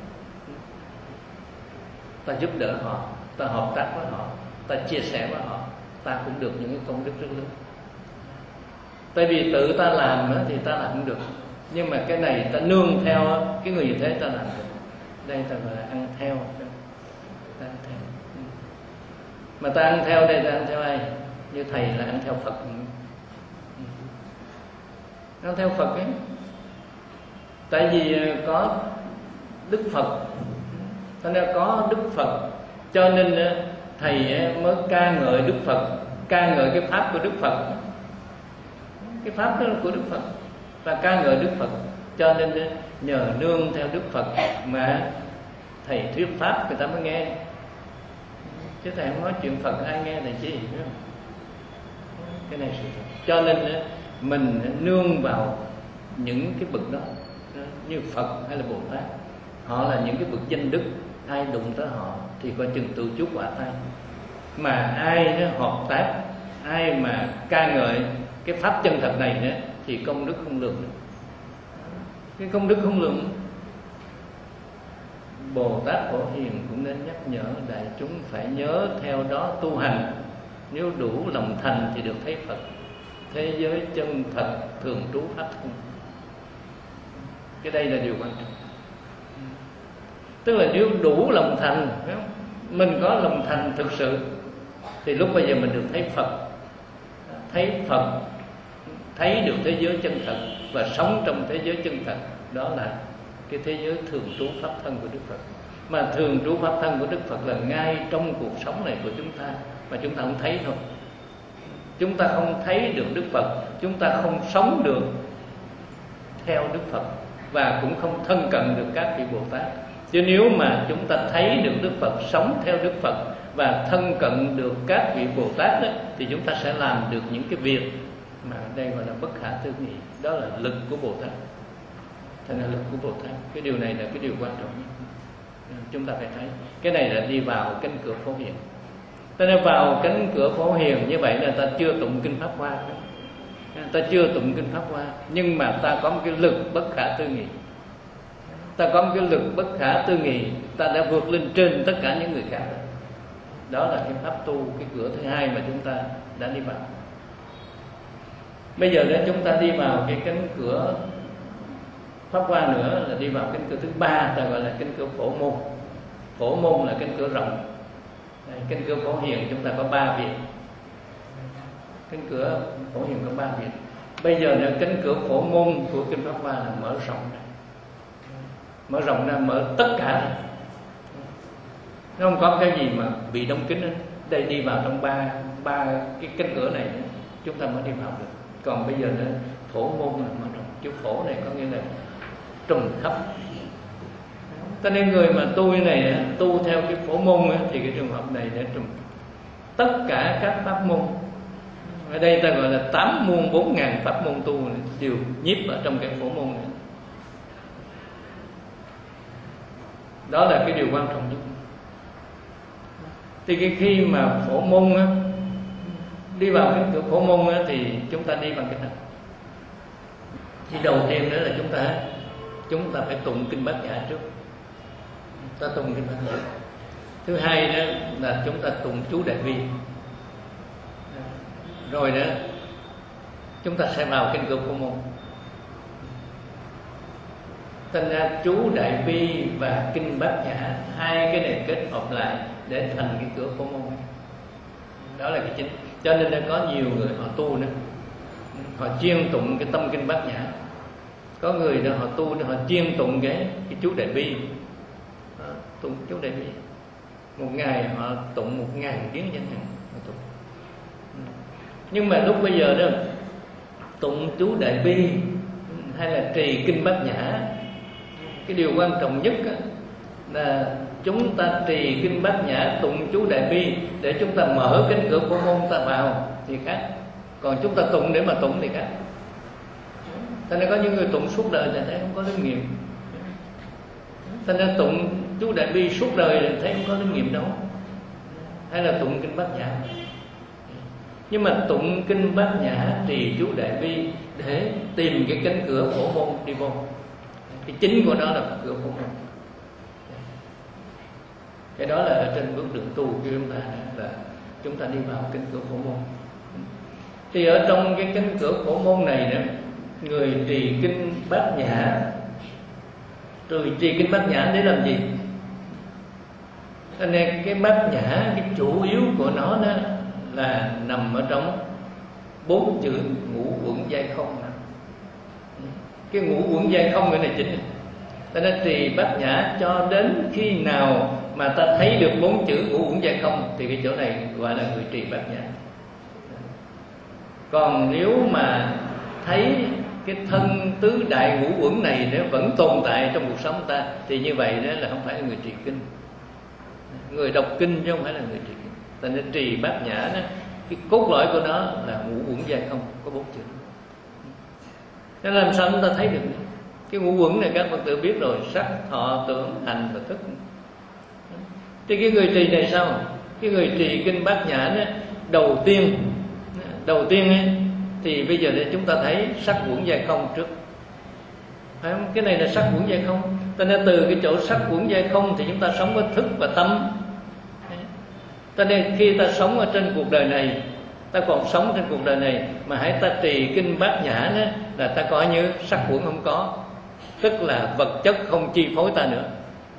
ta giúp đỡ họ, ta hợp tác với họ, ta chia sẻ với họ, ta cũng được những cái công đức rất lớn. Tại vì tự ta làm thì ta làm không được, nhưng mà cái này ta nương theo cái người như thế ta làm được. Đây ta gọi là ăn theo. Ta ăn theo. Mà ta ăn theo đây ta ăn theo ai? Như thầy là ăn theo Phật. Ăn theo Phật ấy. Tại vì có Đức Phật, cho nên có Đức Phật, cho nên thầy mới ca ngợi Đức Phật, ca ngợi cái pháp của Đức Phật. Cái pháp đó là của Đức Phật, và ca ngợi Đức Phật, cho nên nhờ nương theo Đức Phật mà thầy thuyết pháp người ta mới nghe. Chứ thầy không nói chuyện Phật ai nghe này chi, biết không? Cái này sự thật. Cho nên mình nương vào những cái bậc đó, như Phật hay là Bồ Tát, họ là những cái bậc danh đức, ai đụng tới họ thì coi chừng tự chuốc quả tay. Mà ai nó hợp tác, ai mà ca ngợi cái pháp chân thật này nữa thì công đức không lường. Cái công đức không lường. Bồ Tát Phổ Hiền cũng nên nhắc nhở đại chúng phải nhớ theo đó tu hành. Nếu đủ lòng thành thì được thấy Phật. Thế giới chân thật thường trú pháp thân. Cái đây là điều quan trọng. Tức là nếu đủ lòng thành, mình có lòng thành thực sự, thì lúc bây giờ mình được thấy Phật. Thấy Phật, thấy được thế giới chân thật và sống trong thế giới chân thật. Đó là cái thế giới thường trú pháp thân của Đức Phật. Mà thường trú pháp thân của Đức Phật là ngay trong cuộc sống này của chúng ta, mà chúng ta không thấy thôi. Chúng ta không thấy được Đức Phật, chúng ta không sống được theo Đức Phật, và cũng không thân cận được các vị Bồ Tát. Chứ nếu mà chúng ta thấy được Đức Phật, sống theo Đức Phật và thân cận được các vị Bồ Tát đó, thì chúng ta sẽ làm được những cái việc mà đây gọi là bất khả tư nghị. Đó là lực của Bồ Tát. Thành là lực của Bồ Tát. Cái điều này là cái điều quan trọng nhất. Chúng ta phải thấy. Cái này là đi vào cánh cửa Phổ Hiền. Ta nên vào cánh cửa Phổ Hiền như vậy là ta chưa tụng kinh Pháp Hoa. Ta chưa tụng kinh Pháp Hoa, nhưng mà ta có một cái lực bất khả tư nghị. Ta có một cái lực bất khả tư nghị, ta đã vượt lên trên tất cả những người khác. Đó là cái pháp tu, cái cửa thứ hai mà chúng ta đã đi vào. Bây giờ đó chúng ta đi vào cái cánh cửa Pháp Hoa nữa, là đi vào cánh cửa thứ ba, ta gọi là cánh cửa Phổ Môn. Phổ Môn là cánh cửa rộng. Đây, cánh cửa Phổ Hiền chúng ta có ba việc. cánh cửa Phổ Hiền có ba việc. Bây giờ là cánh cửa Phổ Môn của Kinh Pháp Hoa là mở rộng ra, mở rộng ra, mở tất cả ra. Nó không có cái gì mà bị đóng kín đó. Đây đi vào trong ba ba cái cánh cửa này chúng ta mới đi vào được. Còn bây giờ nữa Phổ Môn là mở rộng. Chữ phổ này có nghĩa là trùng khắp. Cho nên người mà tu này tu theo cái Phổ Môn thì cái trường hợp này để trùng tất cả các pháp môn. Ở đây ta gọi là tám muôn bốn ngàn pháp môn tu đều nhiếp ở trong cái Phổ Môn này. Đó là cái điều quan trọng nhất. Thì cái khi mà Phổ Môn á, đi vào cái cửa Phổ Môn á, thì chúng ta đi bằng cái nào? Thì đầu tiên đó là chúng ta chúng ta phải tụng kinh Bát Nhã trước. Ta tụng kinh Bát Nhã. Thứ hai đó là chúng ta tụng chú Đại Bi. Rồi đó chúng ta sẽ vào kinh cửa Phổ Môn. Thành ra chú Đại Bi và kinh Bát Nhã, hai cái này kết hợp lại để thành cái cửa Phổ Môn. Đó là cái chính. Cho nên có nhiều người họ tu nữa, họ chuyên tụng cái tâm kinh Bát Nhã. Có người đó họ tu đó, họ chuyên tụng cái cái chú Đại Bi, đó, tụng chú Đại Bi. Một ngày họ tụng một ngàn tiếng chẳng hạn. Nhưng mà lúc bây giờ đó tụng chú Đại Bi hay là trì kinh Bát Nhã, cái điều quan trọng nhất là chúng ta trì kinh Bát Nhã, tụng chú Đại Bi để chúng ta mở cánh cửa Phổ Môn ta vào thì khác. Còn chúng ta tụng để mà tụng thì khác. Thành ra có những người tụng suốt đời thì thấy không có linh nghiệm. Thành ra tụng chú Đại Bi suốt đời thì thấy không có linh nghiệm đâu. Hay là tụng kinh Bát Nhã. Nhưng mà tụng kinh Bát Nhã trì chú Đại Bi để tìm cái cánh cửa Phổ Môn đi vô. Cái chính của nó là cửa Phổ Môn. Cái đó là ở trên bước đường tu của chúng ta là chúng ta đi vào cánh cửa Phổ Môn. Thì ở trong cái cánh cửa Phổ Môn này đó, người trì kinh Bát Nhã, rồi trì kinh Bát Nhã để làm gì? Cho nên cái Bát Nhã, cái chủ yếu của nó đó là nằm ở trong bốn chữ ngũ uẩn giai không. Cái ngũ uẩn giai không cái này chính. Ta nên trì Bát Nhã cho đến khi nào mà ta thấy được bốn chữ ngũ uẩn giai không thì cái chỗ này gọi là người trì Bát Nhã. Còn nếu mà thấy cái thân tứ đại ngũ uẩn này nó vẫn tồn tại trong cuộc sống ta thì như vậy đó là không phải là người trì kinh. Người đọc kinh chứ không phải là người trì kinh. Ta nên trì Bát Nhã đó, cái cốt lõi của nó là ngũ uẩn giai không, có bốn chữ. Nên làm sao chúng ta thấy được cái ngũ uẩn này? Các Phật tử biết rồi, sắc, thọ, tưởng, hành và thức. Thì cái người trì này sao? Cái người trì kinh Bát Nhã đó, đầu tiên đầu tiên ấy, thì bây giờ để chúng ta thấy sắc uẩn giai không trước, phải không? Cái này là sắc uẩn giai không. Cho nên từ cái chỗ sắc uẩn giai không thì chúng ta sống với thức và tâm. Cho nên khi ta sống ở trên cuộc đời này, ta còn sống trên cuộc đời này mà hãy ta trì kinh Bát Nhã đó, là ta coi như sắc uẩn không có, tức là vật chất không chi phối ta nữa.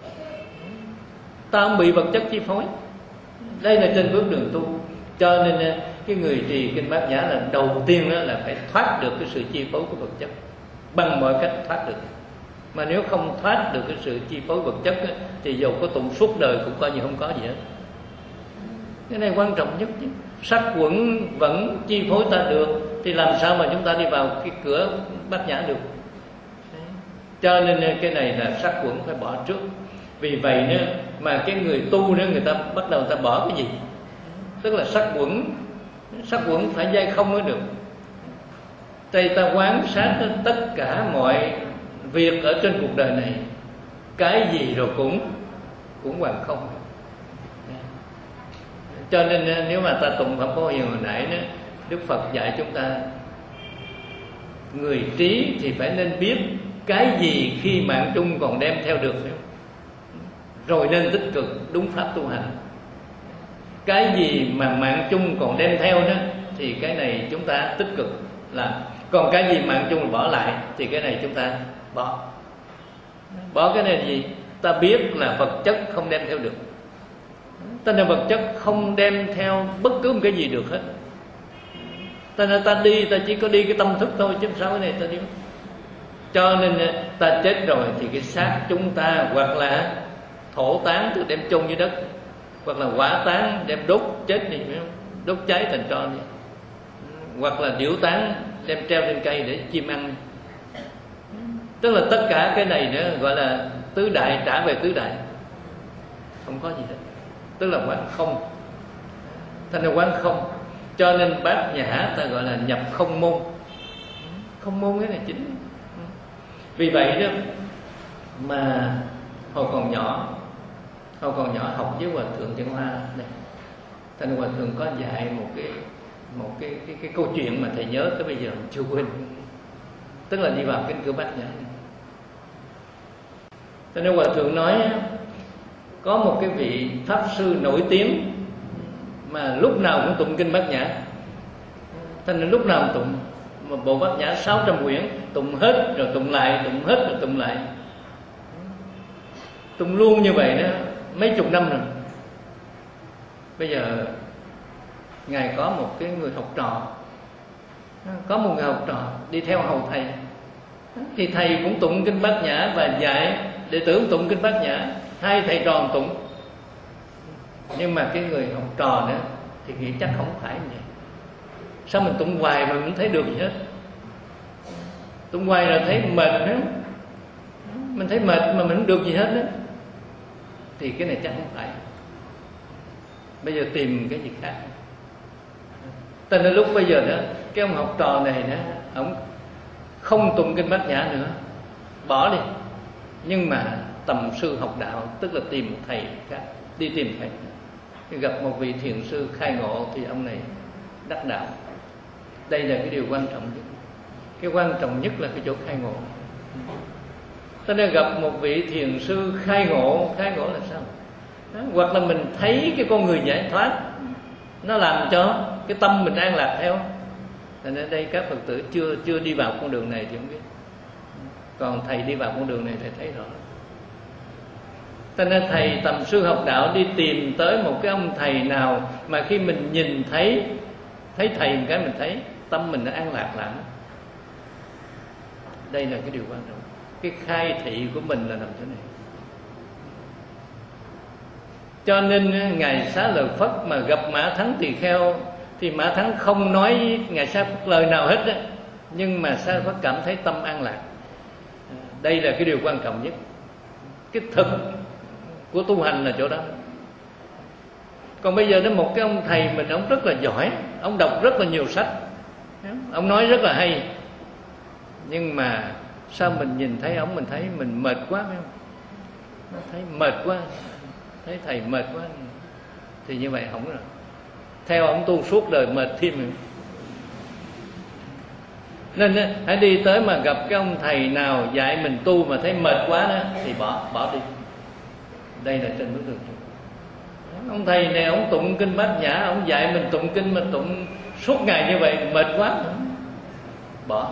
Ta không bị vật chất chi phối. Đây là trên bước đường tu. Cho nên cái người trì kinh Bát Nhã là đầu tiên đó là phải thoát được cái sự chi phối của vật chất, bằng mọi cách thoát được. Mà nếu không thoát được cái sự chi phối vật chất đó, thì dầu có tụng suốt đời cũng coi như không có gì hết. Cái này quan trọng nhất chứ. Sắc uẩn vẫn chi phối ta được thì làm sao mà chúng ta đi vào cái cửa Bát Nhã được? Cho nên cái này là sắc uẩn phải bỏ trước. Vì vậy nữa mà cái người tu nữa, người ta bắt đầu ta bỏ cái gì? Tức là sắc uẩn. Sắc uẩn phải giai không mới được. Thì ta quán sát tất cả mọi việc ở trên cuộc đời này, cái gì rồi cũng cũng hoàn không. Cho nên nếu mà ta tụng Pháp Phổ Hiền hồi nãy đó, Đức Phật dạy chúng ta người trí thì phải nên biết cái gì khi mạng chung còn đem theo được, rồi nên tích cực đúng pháp tu hành. Cái gì mà mạng chung còn đem theo đó thì cái này chúng ta tích cực làm. Còn cái gì mạng chung bỏ lại thì cái này chúng ta bỏ. Bỏ cái này là gì? Ta biết là vật chất không đem theo được. Ta là vật chất không đem theo bất cứ một cái gì được hết. Ta nên ta đi, ta chỉ có đi cái tâm thức thôi, chứ sao cái này ta đi. Cho nên ta chết rồi thì cái xác chúng ta hoặc là thổ tán từ đem chôn dưới đất, hoặc là hỏa tán đem đốt chết đi, đốt cháy thành tro đi, hoặc là điểu tán đem treo trên cây để chim ăn. Tức là tất cả cái này nữa gọi là tứ đại, trả về tứ đại, không có gì hết, tức là quán không. Thành ra quán không, cho nên Bát Nhã ta gọi là nhập không môn. Không môn cái này chính. Vì vậy đó mà hồi còn nhỏ, hồi còn nhỏ học với Hòa Thượng Chân Hoa này, Thành Hòa Thượng có dạy một cái một cái cái, cái câu chuyện mà thầy nhớ tới bây giờ chưa quên. Tức là đi vào kinh cửa Bát Nhã. Cho nên Hòa Thượng nói có một cái vị pháp sư nổi tiếng mà lúc nào cũng tụng kinh Bát Nhã. Thành nên lúc nào cũng tụng một bộ Bát Nhã sáu trăm quyển, tụng hết rồi tụng lại, tụng hết rồi tụng lại, tụng luôn như vậy đó mấy chục năm rồi. Bây giờ ngài có một cái người học trò, có một người học trò đi theo hầu thầy, thì thầy cũng tụng kinh Bát Nhã và dạy đệ tử tụng kinh Bát Nhã, hai thầy trò tụng. Nhưng mà cái người học trò nữa thì nghĩ chắc không phải như vậy. Sao mình tụng hoài mà mình không thấy được gì hết? Tụng hoài là thấy mệt hết, mình thấy mệt mà mình không được gì hết đó. Thì cái này chắc không phải. Bây giờ tìm cái gì khác. Cho nên lúc bây giờ đó, cái ông học trò này đó, ông không tụng kinh Bát Nhã nữa, bỏ đi. Nhưng mà tầm sư học đạo, tức là tìm một thầy khác, đi tìm thầy. Thì gặp một vị thiền sư khai ngộ thì ông này đắc đạo. Đây là cái điều quan trọng nhất. Cái quan trọng nhất là cái chỗ khai ngộ. Cho nên gặp một vị thiền sư khai ngộ, khai ngộ là sao? Đó, hoặc là mình thấy cái con người giải thoát, nó làm cho cái tâm mình an lạc theo. Cho nên đây các Phật tử chưa chưa đi vào con đường này thì không biết. Còn thầy đi vào con đường này thầy thấy rõ. Cho nên thầy tầm sư học đạo đi tìm tới một cái ông thầy nào mà khi mình nhìn thấy, thấy thầy một cái mình thấy tâm mình nó an lạc lắm. Đây là cái điều quan trọng. Cái khai thị của mình là nằm chỗ này. Cho nên Ngài Xá Lợi Phất mà gặp Mã Thắng Tỳ Kheo thì Mã Thắng không nói với Ngài Xá Phất lời nào hết đó. Nhưng mà Xá Lợi Phất cảm thấy tâm an lạc. Đây là cái điều quan trọng nhất. Cái thực của tu hành là chỗ đó. Còn bây giờ đến một cái ông thầy mình, ông rất là giỏi, ông đọc rất là nhiều sách, ông nói rất là hay, nhưng mà sao mình nhìn thấy ông mình thấy mình mệt quá, phải không? Thấy mệt quá, thấy thầy mệt quá, thì như vậy không rồi. Theo ông tu suốt đời mệt thêm. Nên hãy đi tới mà gặp cái ông thầy nào dạy mình tu mà thấy mệt quá đó thì bỏ bỏ đi. Đây là trên bước đường. Ông thầy này ông tụng kinh Bát Nhã, ông dạy mình tụng kinh mà tụng suốt ngày như vậy mệt quá, bỏ.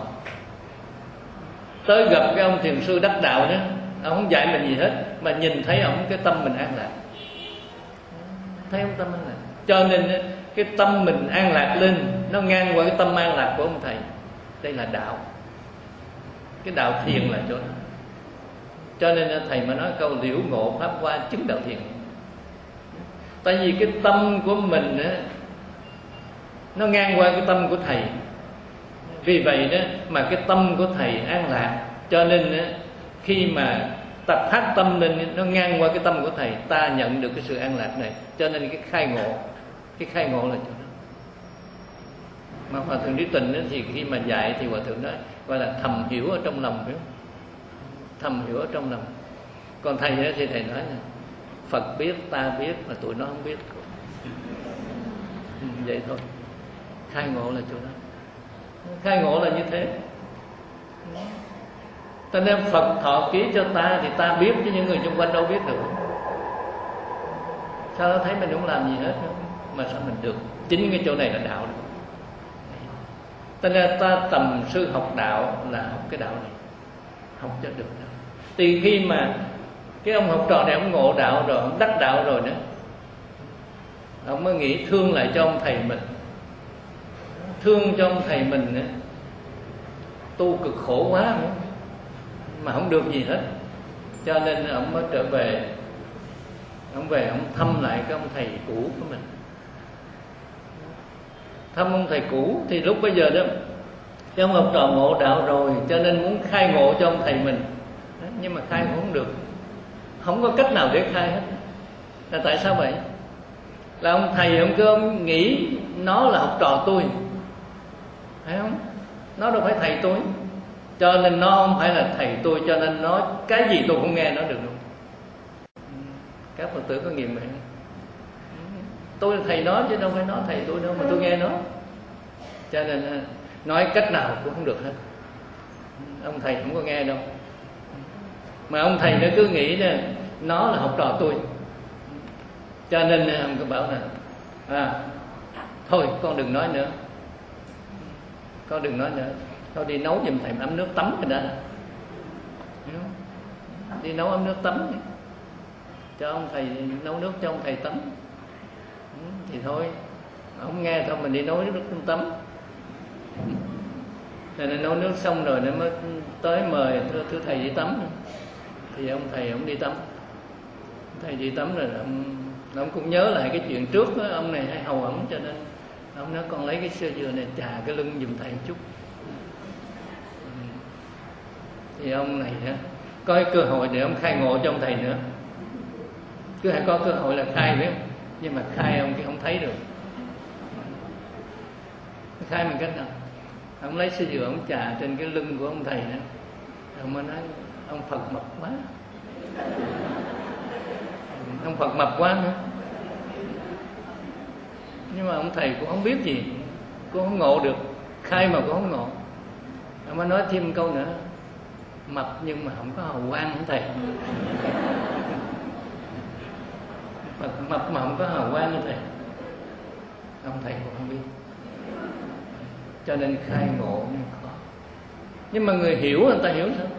Tới gặp cái ông thiền sư đắc đạo đó, ông không dạy mình gì hết, mà nhìn thấy ông cái tâm mình an lạc, thấy ông tâm an lạc. Cho nên cái tâm mình an lạc lên, nó ngang qua cái tâm an lạc của ông thầy. Đây là đạo. Cái đạo thiền là chỗ đó. Cho nên thầy mà nói câu liễu ngộ pháp hoa chứng đạo thiền. Tại vì cái tâm của mình á, nó ngang qua cái tâm của thầy. Vì vậy đó mà cái tâm của thầy an lạc. Cho nên á, khi mà ta phát tâm lên, nó ngang qua cái tâm của thầy, ta nhận được cái sự an lạc này. Cho nên cái khai ngộ, cái khai ngộ là chỗ đó. Mà Hòa Thượng Trí Tình đó, thì khi mà dạy thì Hòa Thượng nói gọi là thầm hiểu ở trong lòng, phải không? Thầm hiểu ở trong lòng. Còn thầy đó thì thầy nói là Phật biết, ta biết mà tụi nó không biết. Vậy thôi. Khai ngộ là chỗ đó. Khai ngộ là như thế. Cho nên Phật thọ ký cho ta thì ta biết, chứ những người xung quanh đâu biết được. Sao nó thấy mình không làm gì hết mà sao mình được? Chính cái chỗ này là đạo. Cho nên ta tầm sư học đạo là học cái đạo này, học cho được đạo. Thì khi mà cái ông học trò này ông ngộ đạo rồi, ông đắc đạo rồi đó, ông mới nghĩ thương lại cho ông thầy mình, thương cho ông thầy mình nữa, tu cực khổ quá nữa, mà không được gì hết, cho nên ông mới trở về. Ông về ông thăm lại cái ông thầy cũ của mình. Thăm ông thầy cũ thì lúc bây giờ đó cái ông học trò ngộ đạo rồi, cho nên muốn khai ngộ cho ông thầy mình, nhưng mà khai cũng không được, không có cách nào để khai hết. Là tại sao vậy? Là ông thầy ông cứ ông nghĩ nó là học trò tôi, phải không? Nó đâu phải thầy tôi, cho nên nó không phải là thầy tôi, cho nên nó cái gì tôi cũng nghe nó được luôn. Các Phật tử có nghiệm vậy? Tôi là thầy nó chứ đâu phải nó thầy tôi đâu mà tôi nghe nó. Cho nên nói cách nào cũng không được hết. Ông thầy không có nghe đâu. Mà ông thầy nó cứ nghĩ là nó là học trò tôi, cho nên ông cứ bảo là à, thôi con đừng nói nữa, con đừng nói nữa, thôi đi nấu giùm thầy ấm nước tắm rồi đó, đi nấu ấm nước tắm đi, cho ông thầy nấu nước cho ông thầy tắm. Thì thôi, ông nghe thôi mình đi nấu nước tắm. Rồi nấu nước xong rồi nó mới tới mời thưa, thưa thầy đi tắm. Thì ông thầy ông đi tắm. Thầy đi tắm rồi ông, ông cũng nhớ lại cái chuyện trước đó, ông này hay hầu ẩm, cho nên ông nói con lấy cái sơ dừa này chà cái lưng giùm thầy một chút. Thì ông này đó, có cái cơ hội để ông khai ngộ cho ông thầy nữa. Cứ hay có cơ hội là khai phải không? Nhưng mà khai ông kia không thấy được. Khai bằng cách nào? Ông lấy sơ dừa ông chà trên cái lưng của ông thầy đó. Ông mới nói ông Phật mập quá, ông Phật mập quá nữa. Nhưng mà ông thầy cũng không biết gì, cũng không ngộ được, khai mà cũng không ngộ. Ông mới nói thêm câu nữa, mập nhưng mà không có hào quang hả thầy? Phật mập mà không có hào quang hả thầy? Ông thầy cũng không biết. Cho nên khai ngộ nhưng khó. Nhưng mà người hiểu người ta hiểu sao?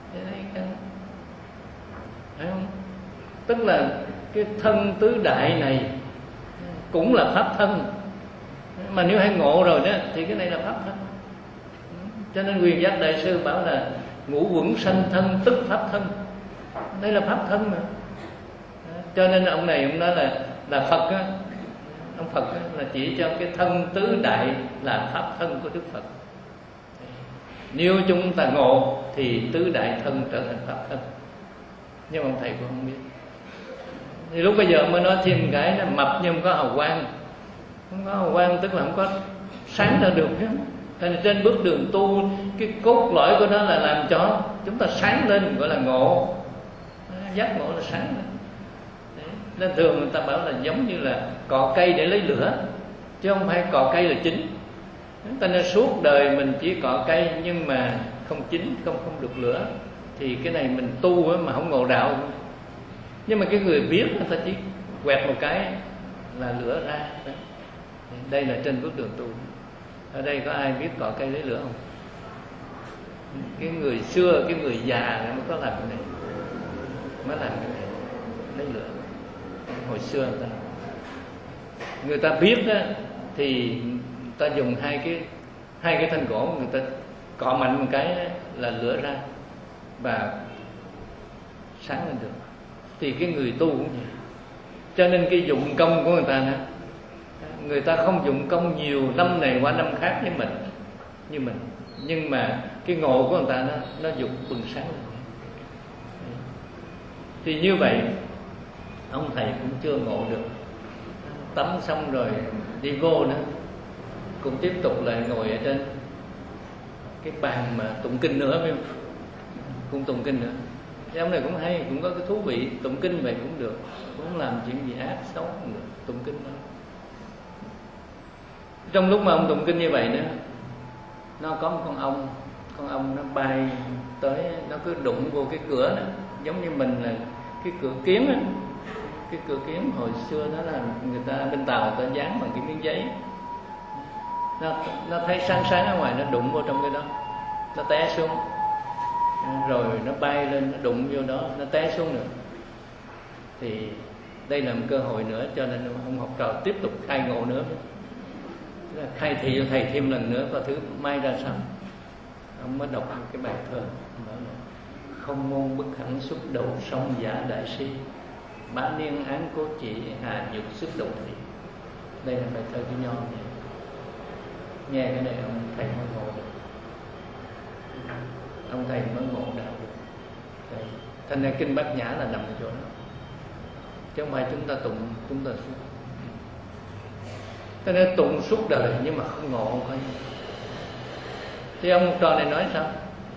Phải không? Tức là cái thân tứ đại này cũng là pháp thân, mà nếu hay ngộ rồi đó thì cái này là pháp thân. Cho nên Quyền Giác Đại Sư bảo là ngũ quẩn sanh thân tức pháp thân. Đây là pháp thân mà. Cho nên ông này ông nói là là Phật á, ông Phật á, là chỉ cho cái thân tứ đại là pháp thân của Đức Phật. Nếu chúng ta ngộ thì tứ đại thân trở thành pháp thân. Nhưng mà ông thầy cũng không biết. Thì lúc bây giờ mới nói thêm cái là mập nhưng không có hào quang. Không có hào quang tức là không có sáng ra được. Thế nên trên bước đường tu, cái cốt lõi của nó là làm cho chúng ta sáng lên, gọi là ngộ. Giác ngộ là sáng lên. Nên thường người ta bảo là giống như là cọ cây để lấy lửa, chứ không phải cọ cây là chín. Ta nên suốt đời mình chỉ cọ cây nhưng mà không chín, không không được lửa, thì cái này mình tu mà không ngộ đạo. Nhưng mà cái người biết người ta chỉ quẹt một cái là lửa ra. Đây là trên bước đường tu. Ở đây có ai biết cọ cây lấy lửa không? Cái người xưa, cái người già mới có làm cái này, mới làm cái này lấy lửa. Hồi xưa người ta người ta biết đó, thì ta dùng hai cái hai cái thanh gỗ, người ta cọ mạnh một cái là lửa ra và sáng lên được. Thì cái người tu cũng vậy. Cho nên cái dụng công của người ta nữa, người ta không dụng công nhiều năm này qua năm khác với mình như mình, nhưng mà cái ngộ của người ta nó nó dụng bừng sáng lên. Thì như vậy ông thầy cũng chưa ngộ được. Tắm xong rồi đi vô nữa, cũng tiếp tục lại ngồi ở trên cái bàn mà tụng kinh nữa, phải không? Cũng tụng kinh nữa. Thì ông này cũng hay, cũng có cái thú vị. Tụng kinh vậy cũng được, cũng không làm chuyện gì ác xấu cũng được, tụng kinh thôi. Trong lúc mà ông tụng kinh như vậy nữa, nó có một con ong, con ong nó bay tới, nó cứ đụng vô cái cửa đó, giống như mình là cái cửa kiến á. Cái cửa kiến hồi xưa đó là người ta bên Tàu người ta dán bằng cái miếng giấy, nó, nó thấy sáng sáng ở ngoài, nó đụng vô trong cái đó, nó té xuống, rồi nó bay lên, nó đụng vô đó, nó té xuống nữa. Thì đây là một cơ hội nữa, cho nên ông học trò tiếp tục khai ngộ nữa. khai thị cho thầy thêm lần nữa vào thứ mai ra sao. Ông mới đọc cái bài thơ đó là không môn bức hẳn xúc đầu song giả đại si, bá niên án cố chỉ hà nhược sức đầu thị. Đây là bài thơ của Nho này. Nghe cái này ông thầy mới ngộ được, ông thầy mới ngộ đạo được. Thành ra kinh Bát Nhã là nằm ở chỗ đó, chứ không phải chúng ta tụng chúng ta suốt. Cho nên tụng suốt đời nhưng mà không ngộ không phải. Thì ông trò này nói sao?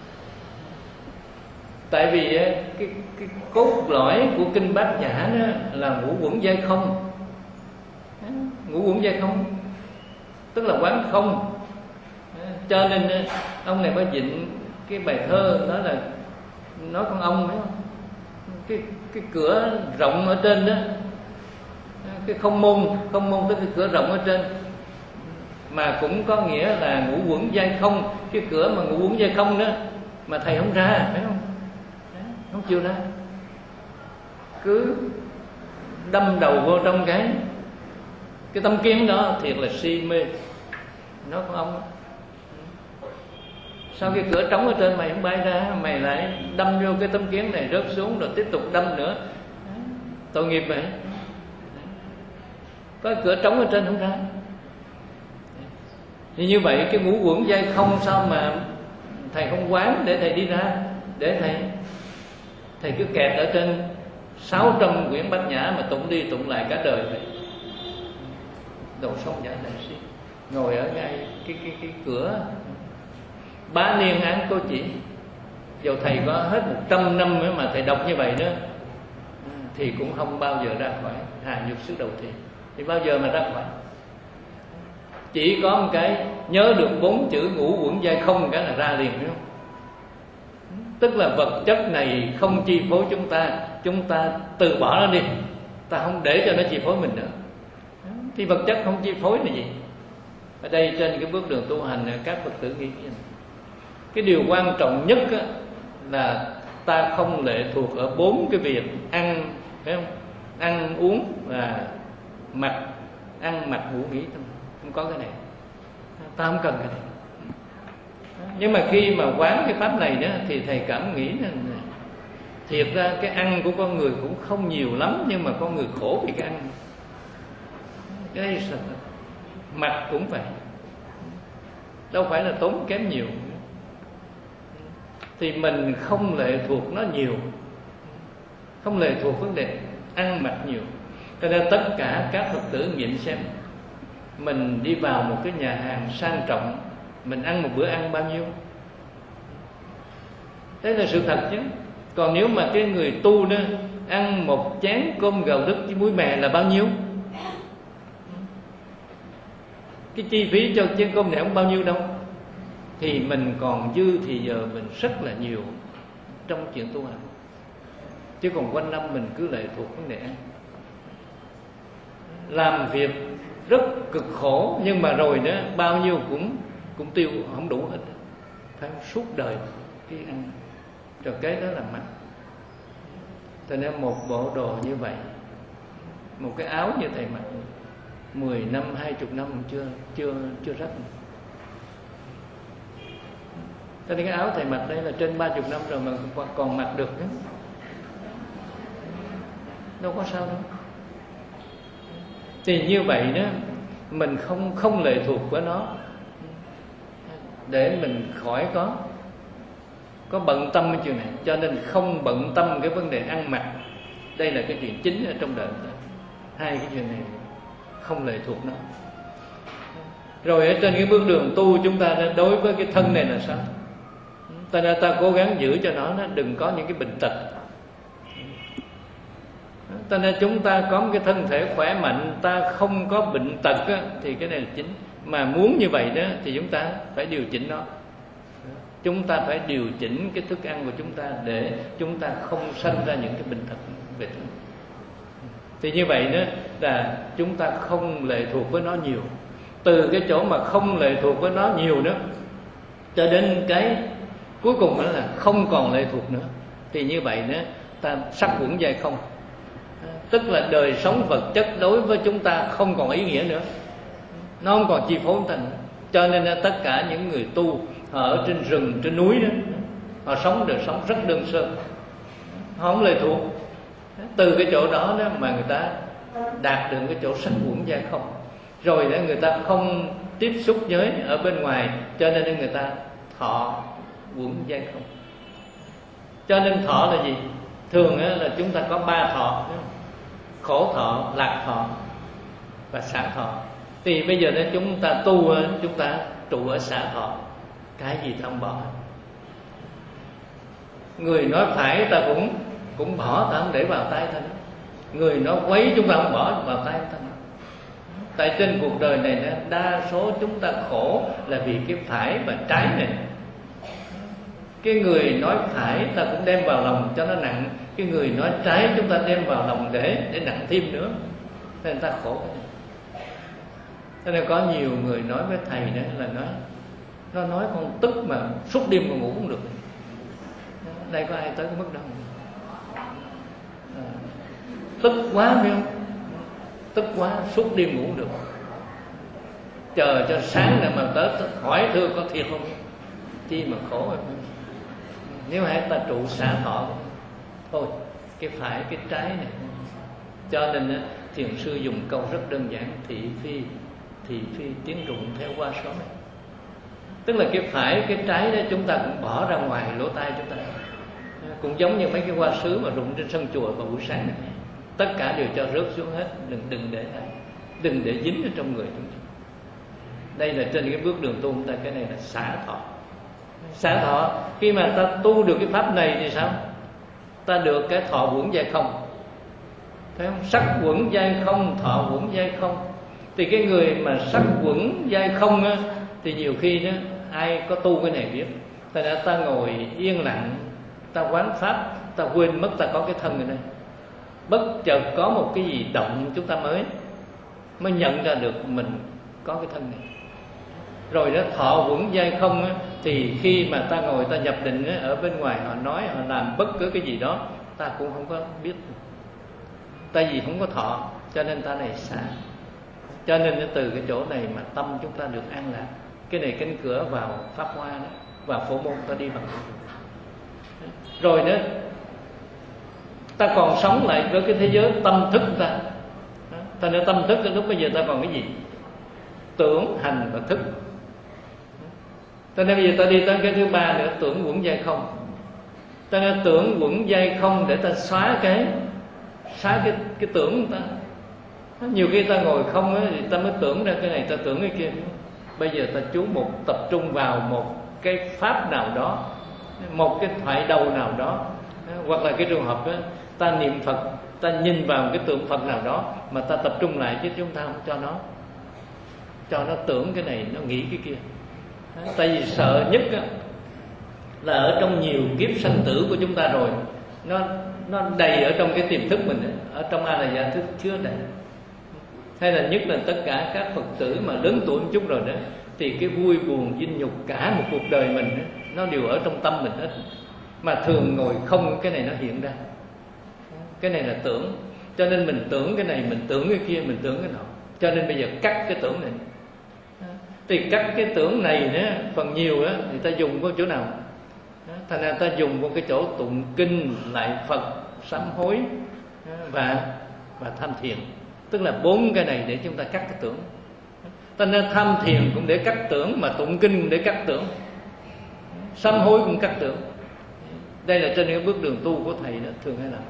Tại vì cái, cái cốt lõi của kinh Bát Nhã đó là ngũ uẩn giai không. Ngũ uẩn giai không tức là quán không. Cho nên ông này mới dựng cái bài thơ đó là nói con ông phải không? Cái, cái cửa rộng ở trên đó, cái không môn, không môn tức cái cửa rộng ở trên, mà cũng có nghĩa là ngũ uẩn giai không. Cái cửa mà ngũ uẩn giai không đó mà thầy không ra, phải không? Không chịu ra, cứ đâm đầu vô trong cái cái tâm kiến đó, thiệt là si mê. Nói con ông đó, sao cái cửa trống ở trên mày không bay ra, mày lại đâm vô cái tấm kiến này rớt xuống rồi tiếp tục đâm nữa, tội nghiệp vậy. Có cửa trống ở trên không ra. Thì như vậy cái ngũ uẩn giai không sao mà thầy không quán để thầy đi ra, để thầy thầy cứ kẹt ở trên sáu trăm quyển Bát Nhã mà tụng đi tụng lại cả đời vậy. Đầu sông giả đại si ngồi ở ngay cái cái cái cửa bá niên án cố chỉ. Dù thầy có hết một trăm năm nữa mà thầy đọc như vậy đó thì cũng không bao giờ ra khỏi hà nhược sức đầu thị. Thì bao giờ mà ra khỏi? Chỉ có một cái nhớ được bốn chữ ngũ uẩn giai không cái là ra liền, phải không? Tức là vật chất này không chi phối chúng ta, chúng ta từ bỏ nó đi, ta không để cho nó chi phối mình nữa. Thì vật chất không chi phối là gì? Ở đây trên cái bước đường tu hành các Phật tử nghĩ gì? Cái điều quan trọng nhất là ta không lệ thuộc ở bốn cái việc ăn, phải không? Ăn uống và mặc, ăn mặc ngủ nghỉ, không có cái này, ta không cần cái này. Nhưng mà khi mà quán cái pháp này đó thì thầy cảm nghĩ là thiệt ra cái ăn của con người cũng không nhiều lắm, nhưng mà con người khổ vì cái ăn. Cái này mặc cũng vậy, đâu phải là tốn kém nhiều. Thì mình không lệ thuộc nó nhiều, không lệ thuộc vấn đề ăn mặc nhiều. Cho nên tất cả các Phật tử nghiệm xem, mình đi vào một cái nhà hàng sang trọng, mình ăn một bữa ăn bao nhiêu? Đấy là sự thật chứ. Còn nếu mà cái người tu đó ăn một chén cơm gạo lứt với muối mè là bao nhiêu? Cái chi phí cho chén cơm này không bao nhiêu đâu. Thì mình còn dư thì giờ mình rất là nhiều trong chuyện tu hành. Chứ còn quanh năm mình cứ lệ thuộc vấn đề ăn. Làm việc rất cực khổ, nhưng mà rồi đó bao nhiêu cũng cũng tiêu không đủ hết, phải suốt đời cái ăn. Rồi cái đó là mặc. Cho nên một bộ đồ như vậy, một cái áo như thầy mặc mười năm, hai chục năm chưa chưa chưa rách. Cho nên cái áo thầy mặc đây là trên ba chục năm rồi mà còn mặc được nữa, đâu có sao đâu. Thì như vậy đó, mình không không lệ thuộc với nó, để mình khỏi có có bận tâm cái chuyện này. Cho nên không bận tâm cái vấn đề ăn mặc. Đây là cái chuyện chính ở trong đời. Hai cái chuyện này không lệ thuộc nó. Rồi ở trên cái bước đường tu chúng ta đối với cái thân này là sao? Ta nên ta cố gắng giữ cho nó, nó đừng có những cái bệnh tật. Ta nên chúng ta có một cái thân thể khỏe mạnh, ta không có bệnh tật á, thì cái này là chính. Mà muốn như vậy đó thì chúng ta phải điều chỉnh nó. Chúng ta phải điều chỉnh cái thức ăn của chúng ta để chúng ta không sanh ra những cái bệnh tật về thân. Thì như vậy đó là chúng ta không lệ thuộc với nó nhiều. Từ cái chỗ mà không lệ thuộc với nó nhiều nữa cho đến cái cuối cùng đó là không còn lệ thuộc nữa. Thì như vậy đó ta sắc uẩn giai không. Tức là đời sống vật chất đối với chúng ta không còn ý nghĩa nữa. nó không còn chi phối chúng ta nữa. Cho nên là tất cả những người tu họ ở trên rừng, trên núi đó, họ sống đời sống rất đơn sơ, họ không lệ thuộc. Từ cái chỗ đó, đó mà người ta đạt được cái chỗ sắc quẩn giai không. Rồi đó người ta không tiếp xúc với ở bên ngoài, cho nên người ta thọ quẩn giai không. Cho nên thọ là gì? Thường là chúng ta có ba thọ: khổ thọ, lạc thọ và xả thọ. Thì bây giờ đó chúng ta tu, chúng ta trụ ở xả thọ, cái gì ta không bỏ. Người nói phải ta cũng cũng bỏ, ta không để vào tay ta nữa. Người nói quấy chúng ta không bỏ vào tay ta nữa. Tại trên cuộc đời này đa số chúng ta khổ là vì cái phải và trái này. Cái người nói phải ta cũng đem vào lòng cho nó nặng, cái người nói trái chúng ta đem vào lòng để để nặng thêm nữa, nên ta khổ. Cho nên có nhiều người nói với thầy đó là nói nó nói con tức mà suốt đêm còn ngủ không được. Đây có ai tới cái mức đó không? À, tức quá phải không? Tức quá suốt đêm ngủ không được, chờ cho sáng rồi mà tới hỏi thưa có thiệt không? Chi mà khổ rồi. Nếu hãy ta trụ xả thọ thôi, cái phải cái trái này. Cho nên thiền sư dùng câu rất đơn giản: thị phi thị phi tiến rụng theo qua số này. Tức là cái phải cái trái đó chúng ta cũng bỏ ra ngoài lỗ tai chúng ta. Cũng giống như mấy cái hoa sứ mà rụng trên sân chùa vào buổi sáng này, tất cả đều cho rớt xuống hết, đừng đừng để lại, đừng để dính ở trong người chúng ta. Đây là trên cái bước đường tu chúng ta, cái này là xả thọ. Xả thọ, khi mà ta tu được cái pháp này thì sao? Ta được cái thọ quẩn giai không. Thấy không? Sắc quẩn giai không, thọ quẩn giai không. Thì cái người mà sắc quẩn giai không á, thì nhiều khi đó ai có tu cái này biết. Ta đã ta ngồi yên lặng, ta quán pháp, ta quên mất ta có cái thân này đây. Bất chợt có một cái gì động chúng ta mới mới nhận ra được mình có cái thân này. Rồi đó thọ quẩn giai không á, thì khi mà ta ngồi ta nhập định á, ở bên ngoài họ nói họ làm bất cứ cái gì đó ta cũng không có biết, tại vì không có thọ, cho nên ta này xả. Cho nên từ cái chỗ này mà tâm chúng ta được an lạc. Cái này cánh cửa vào pháp hoa đó, vào phổ môn ta đi bằng. Rồi đó ta còn sống lại với cái thế giới tâm thức ta. Ta nói tâm thức lúc bây giờ ta còn cái gì? Tưởng, hành và thức. Ta nói bây giờ ta đi tới cái thứ ba nữa, tưởng quẩn giai không. Ta nói tưởng quẩn giai không để ta xóa cái xóa cái cái tưởng ta. Nhiều khi ta ngồi không á, thì ta mới tưởng ra cái này, ta tưởng cái kia. Bây giờ ta chú một tập trung vào một cái pháp nào đó, một cái thoại đầu nào đó, hoặc là cái trường hợp đó, ta niệm Phật, ta nhìn vào cái tượng Phật nào đó mà ta tập trung lại, chứ chúng ta không cho nó cho nó tưởng cái này, nó nghĩ cái kia. Tại vì sợ nhất á, là ở trong nhiều kiếp sanh tử của chúng ta rồi, nó nó đầy ở trong cái tiềm thức mình, ở trong A La Gia thức chứa đầy. Hay là nhất là tất cả các Phật tử mà lớn tuổi một chút rồi đó, thì cái vui buồn vinh nhục cả một cuộc đời mình đó, nó đều ở trong tâm mình hết. Mà thường ngồi không cái này nó hiện ra. Cái này là tưởng. Cho nên mình tưởng cái này, mình tưởng cái kia, mình tưởng cái nọ. Cho nên bây giờ cắt cái tưởng này. Thì cắt cái tưởng này đó, phần nhiều đó, người ta dùng có chỗ nào? Thành ra ta dùng một cái chỗ tụng kinh, lại Phật, sám hối và và tham thiền. Tức là bốn cái này để chúng ta cắt cái tưởng. Thành ra tham thiền cũng để cắt tưởng, mà tụng kinh cũng để cắt tưởng, sám hối cũng cắt tưởng. Đây là trên cái bước đường tu của thầy đó thường hay làm.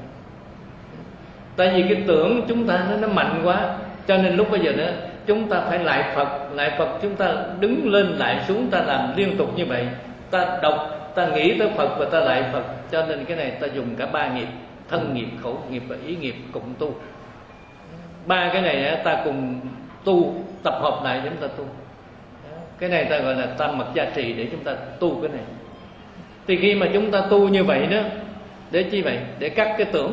Tại vì cái tưởng chúng ta nó, nó mạnh quá, cho nên lúc bây giờ đó chúng ta phải lại Phật, lại Phật, chúng ta đứng lên lại xuống, ta làm liên tục như vậy. Ta đọc, ta nghĩ tới Phật và ta lại Phật. Cho nên cái này ta dùng cả ba nghiệp: thân nghiệp, khẩu nghiệp và ý nghiệp cùng tu. Ba cái này ta cùng tu, tập hợp lại để chúng ta tu. Cái này ta gọi là tam mật gia trì để chúng ta tu cái này. Thì khi mà chúng ta tu như vậy đó, để chi vậy? Để cắt cái tưởng.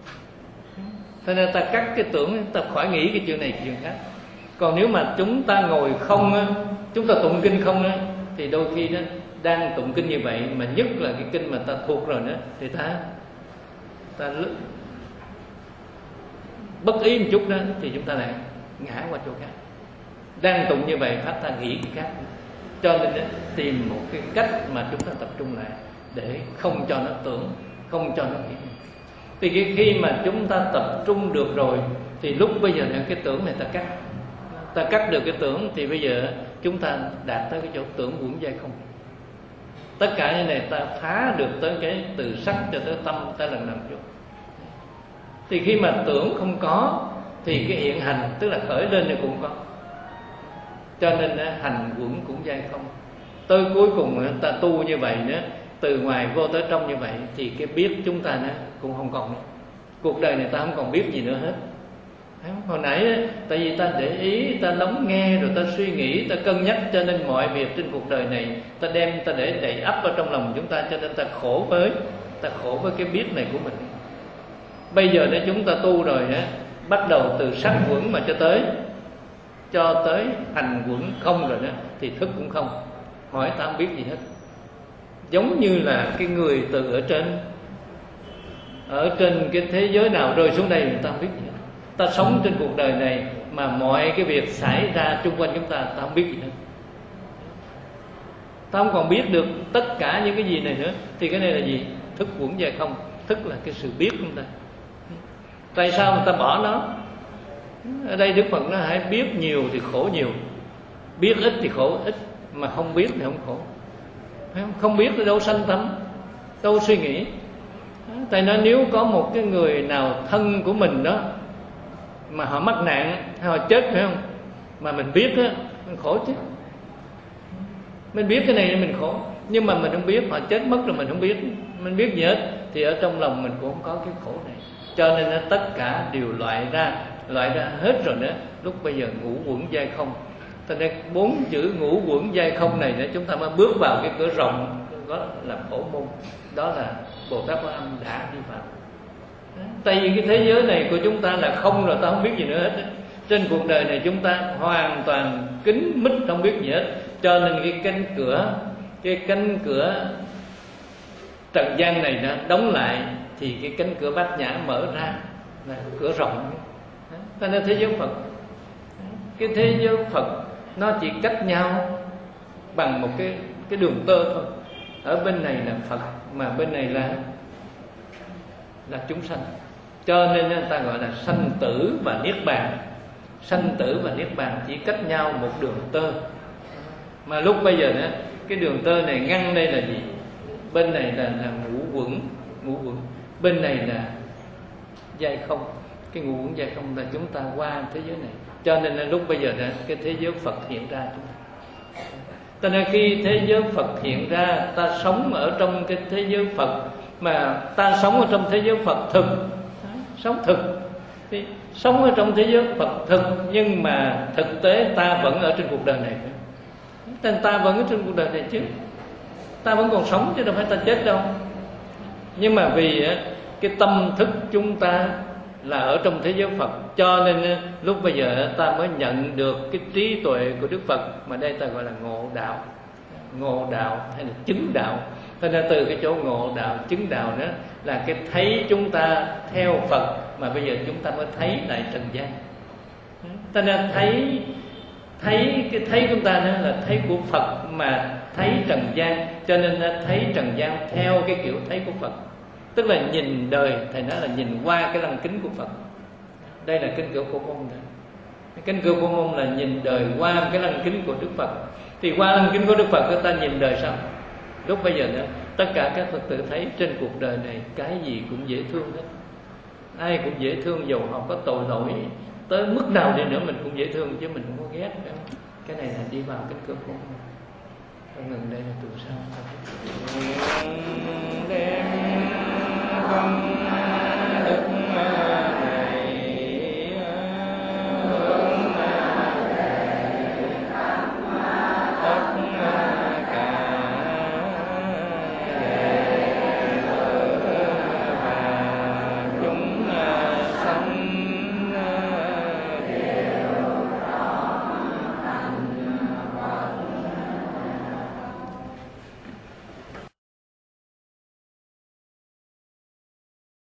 Thế nên ta cắt cái tưởng, ta khỏi nghĩ cái chuyện này chuyện khác. Còn nếu mà chúng ta ngồi không á, chúng ta tụng kinh không á, thì đôi khi đó đang tụng kinh như vậy, mà nhất là cái kinh mà ta thuộc rồi đó, thì ta ta bất ý một chút đó, thì chúng ta lại ngã qua chỗ khác. đang tụng như vậy phát ta nghĩ cái khác. Cho nên tìm một cái cách mà chúng ta tập trung lại để không cho nó tưởng, không cho nó nghĩ. Thì khi mà chúng ta tập trung được rồi thì lúc bây giờ cái tưởng này ta cắt, ta cắt được cái tưởng thì bây giờ chúng ta đạt tới cái chỗ tưởng uẩn giai không. Tất cả những này ta phá được tới cái từ sắc cho tới tâm, ta lần lần chút. Thì khi mà tưởng không có thì cái hiện hành tức là khởi lên thì cũng có. Cho nên hành uẩn cũng giai không. Tới cuối cùng ta tu như vậy nữa, từ ngoài vô tới trong như vậy thì cái biết chúng ta nữa cũng không còn nữa. Cuộc đời này ta không còn biết gì nữa hết. Hồi nãy tại vì ta để ý, ta lắng nghe rồi ta suy nghĩ, ta cân nhắc, cho nên mọi việc trên cuộc đời này ta đem ta để đẩy ấp vào trong lòng chúng ta, cho nên ta khổ với ta khổ với cái biết này của mình. Bây giờ nếu chúng ta tu rồi á, bắt đầu từ sắc uẩn mà cho tới cho tới hành uẩn không rồi đó, thì thức cũng không. Hỏi ta không biết gì hết. Giống như là cái người từ ở trên ở trên cái thế giới nào rơi xuống đây, người ta không biết gì hết. Ta sống trên cuộc đời này mà mọi cái việc xảy ra xung quanh chúng ta, ta không biết gì hết. Ta không còn biết được tất cả những cái gì này nữa. Thì cái này là gì? Thức uẩn giai không. Thức là cái sự biết của chúng ta. Tại sao người ta bỏ nó? Ở đây Đức Phật nói hãy biết nhiều thì khổ nhiều, biết ít thì khổ ít, mà không biết thì không khổ. Không biết thì đâu sanh tâm, đâu suy nghĩ. Tại nói nếu có một cái người nào thân của mình đó mà họ mắc nạn hay họ chết, phải không, mà mình biết á, mình khổ chứ. Mình biết cái này mình khổ, nhưng mà mình không biết họ chết mất rồi mình không biết, mình biết gì hết thì ở trong lòng mình cũng không có cái khổ này. Cho nên tất cả đều loại ra, loại ra hết rồi nữa. Lúc bây giờ ngũ uẩn giai không. Cho nên bốn chữ ngũ uẩn giai không này nữa chúng ta mới bước vào cái cửa rộng, đó là khổ môn. Đó là Bồ Tát Quan Âm đã đi vào. Tại vì cái thế giới này của chúng ta là không rồi, ta không biết gì nữa hết. Trên cuộc đời này chúng ta hoàn toàn kín mít, không biết gì hết. Cho nên cái cánh cửa Cái cánh cửa trần gian này nó đóng lại, thì cái cánh cửa bát nhã mở ra, là cửa rộng. Cho nên thế giới Phật, cái thế giới Phật nó chỉ cách nhau bằng một cái cái đường tơ thôi. Ở bên này là Phật, mà bên này là là chúng sanh. Cho nên người ta gọi là sanh tử và niết bàn. Sanh tử và niết bàn chỉ cách nhau một đường tơ. Mà lúc bây giờ nữa, cái đường tơ này ngăn đây là gì? Bên này là, là ngũ uẩn, ngũ uẩn. Bên này là giai không. Cái ngũ uẩn giai không là chúng ta qua thế giới này. Cho nên là lúc bây giờ đó, cái thế giới Phật hiện ra chúng ta. Cho nên khi thế giới Phật hiện ra, ta sống ở trong cái thế giới Phật, mà ta sống ở trong thế giới Phật thực, sống thực, thì sống ở trong thế giới Phật thực, nhưng mà thực tế ta vẫn ở trên cuộc đời này. Nên ta vẫn ở trên cuộc đời này chứ, ta vẫn còn sống chứ đâu phải ta chết đâu. Nhưng mà vì cái tâm thức chúng ta là ở trong thế giới Phật, cho nên lúc bây giờ ta mới nhận được cái trí tuệ của Đức Phật, mà đây ta gọi là ngộ đạo, ngộ đạo hay là chứng đạo. Cho nên từ cái chỗ ngộ đạo, chứng đạo đó là cái thấy chúng ta theo Phật, mà bây giờ chúng ta mới thấy lại trần gian. Cho nên thấy thấy cái thấy chúng ta đó là thấy của Phật, mà thấy trần gian, cho nên thấy trần gian theo cái kiểu thấy của Phật. Tức là nhìn đời, thầy nói là nhìn qua cái lăng kính của Phật. Đây là kinh cửa Phổ Môn đó. Cái kinh cửa Phổ Môn là nhìn đời qua cái lăng kính của Đức Phật. Thì qua lăng kính của Đức Phật người ta nhìn đời sao? Lúc bây giờ nữa, tất cả các Phật tử thấy trên cuộc đời này cái gì cũng dễ thương hết. Ai cũng dễ thương, dầu họ có tội lỗi tới mức nào đi nữa mình cũng dễ thương, chứ mình không có ghét nữa. Cái này là đi vào kinh cửa Phổ Môn. Ngừng đây là từ sau. Đem không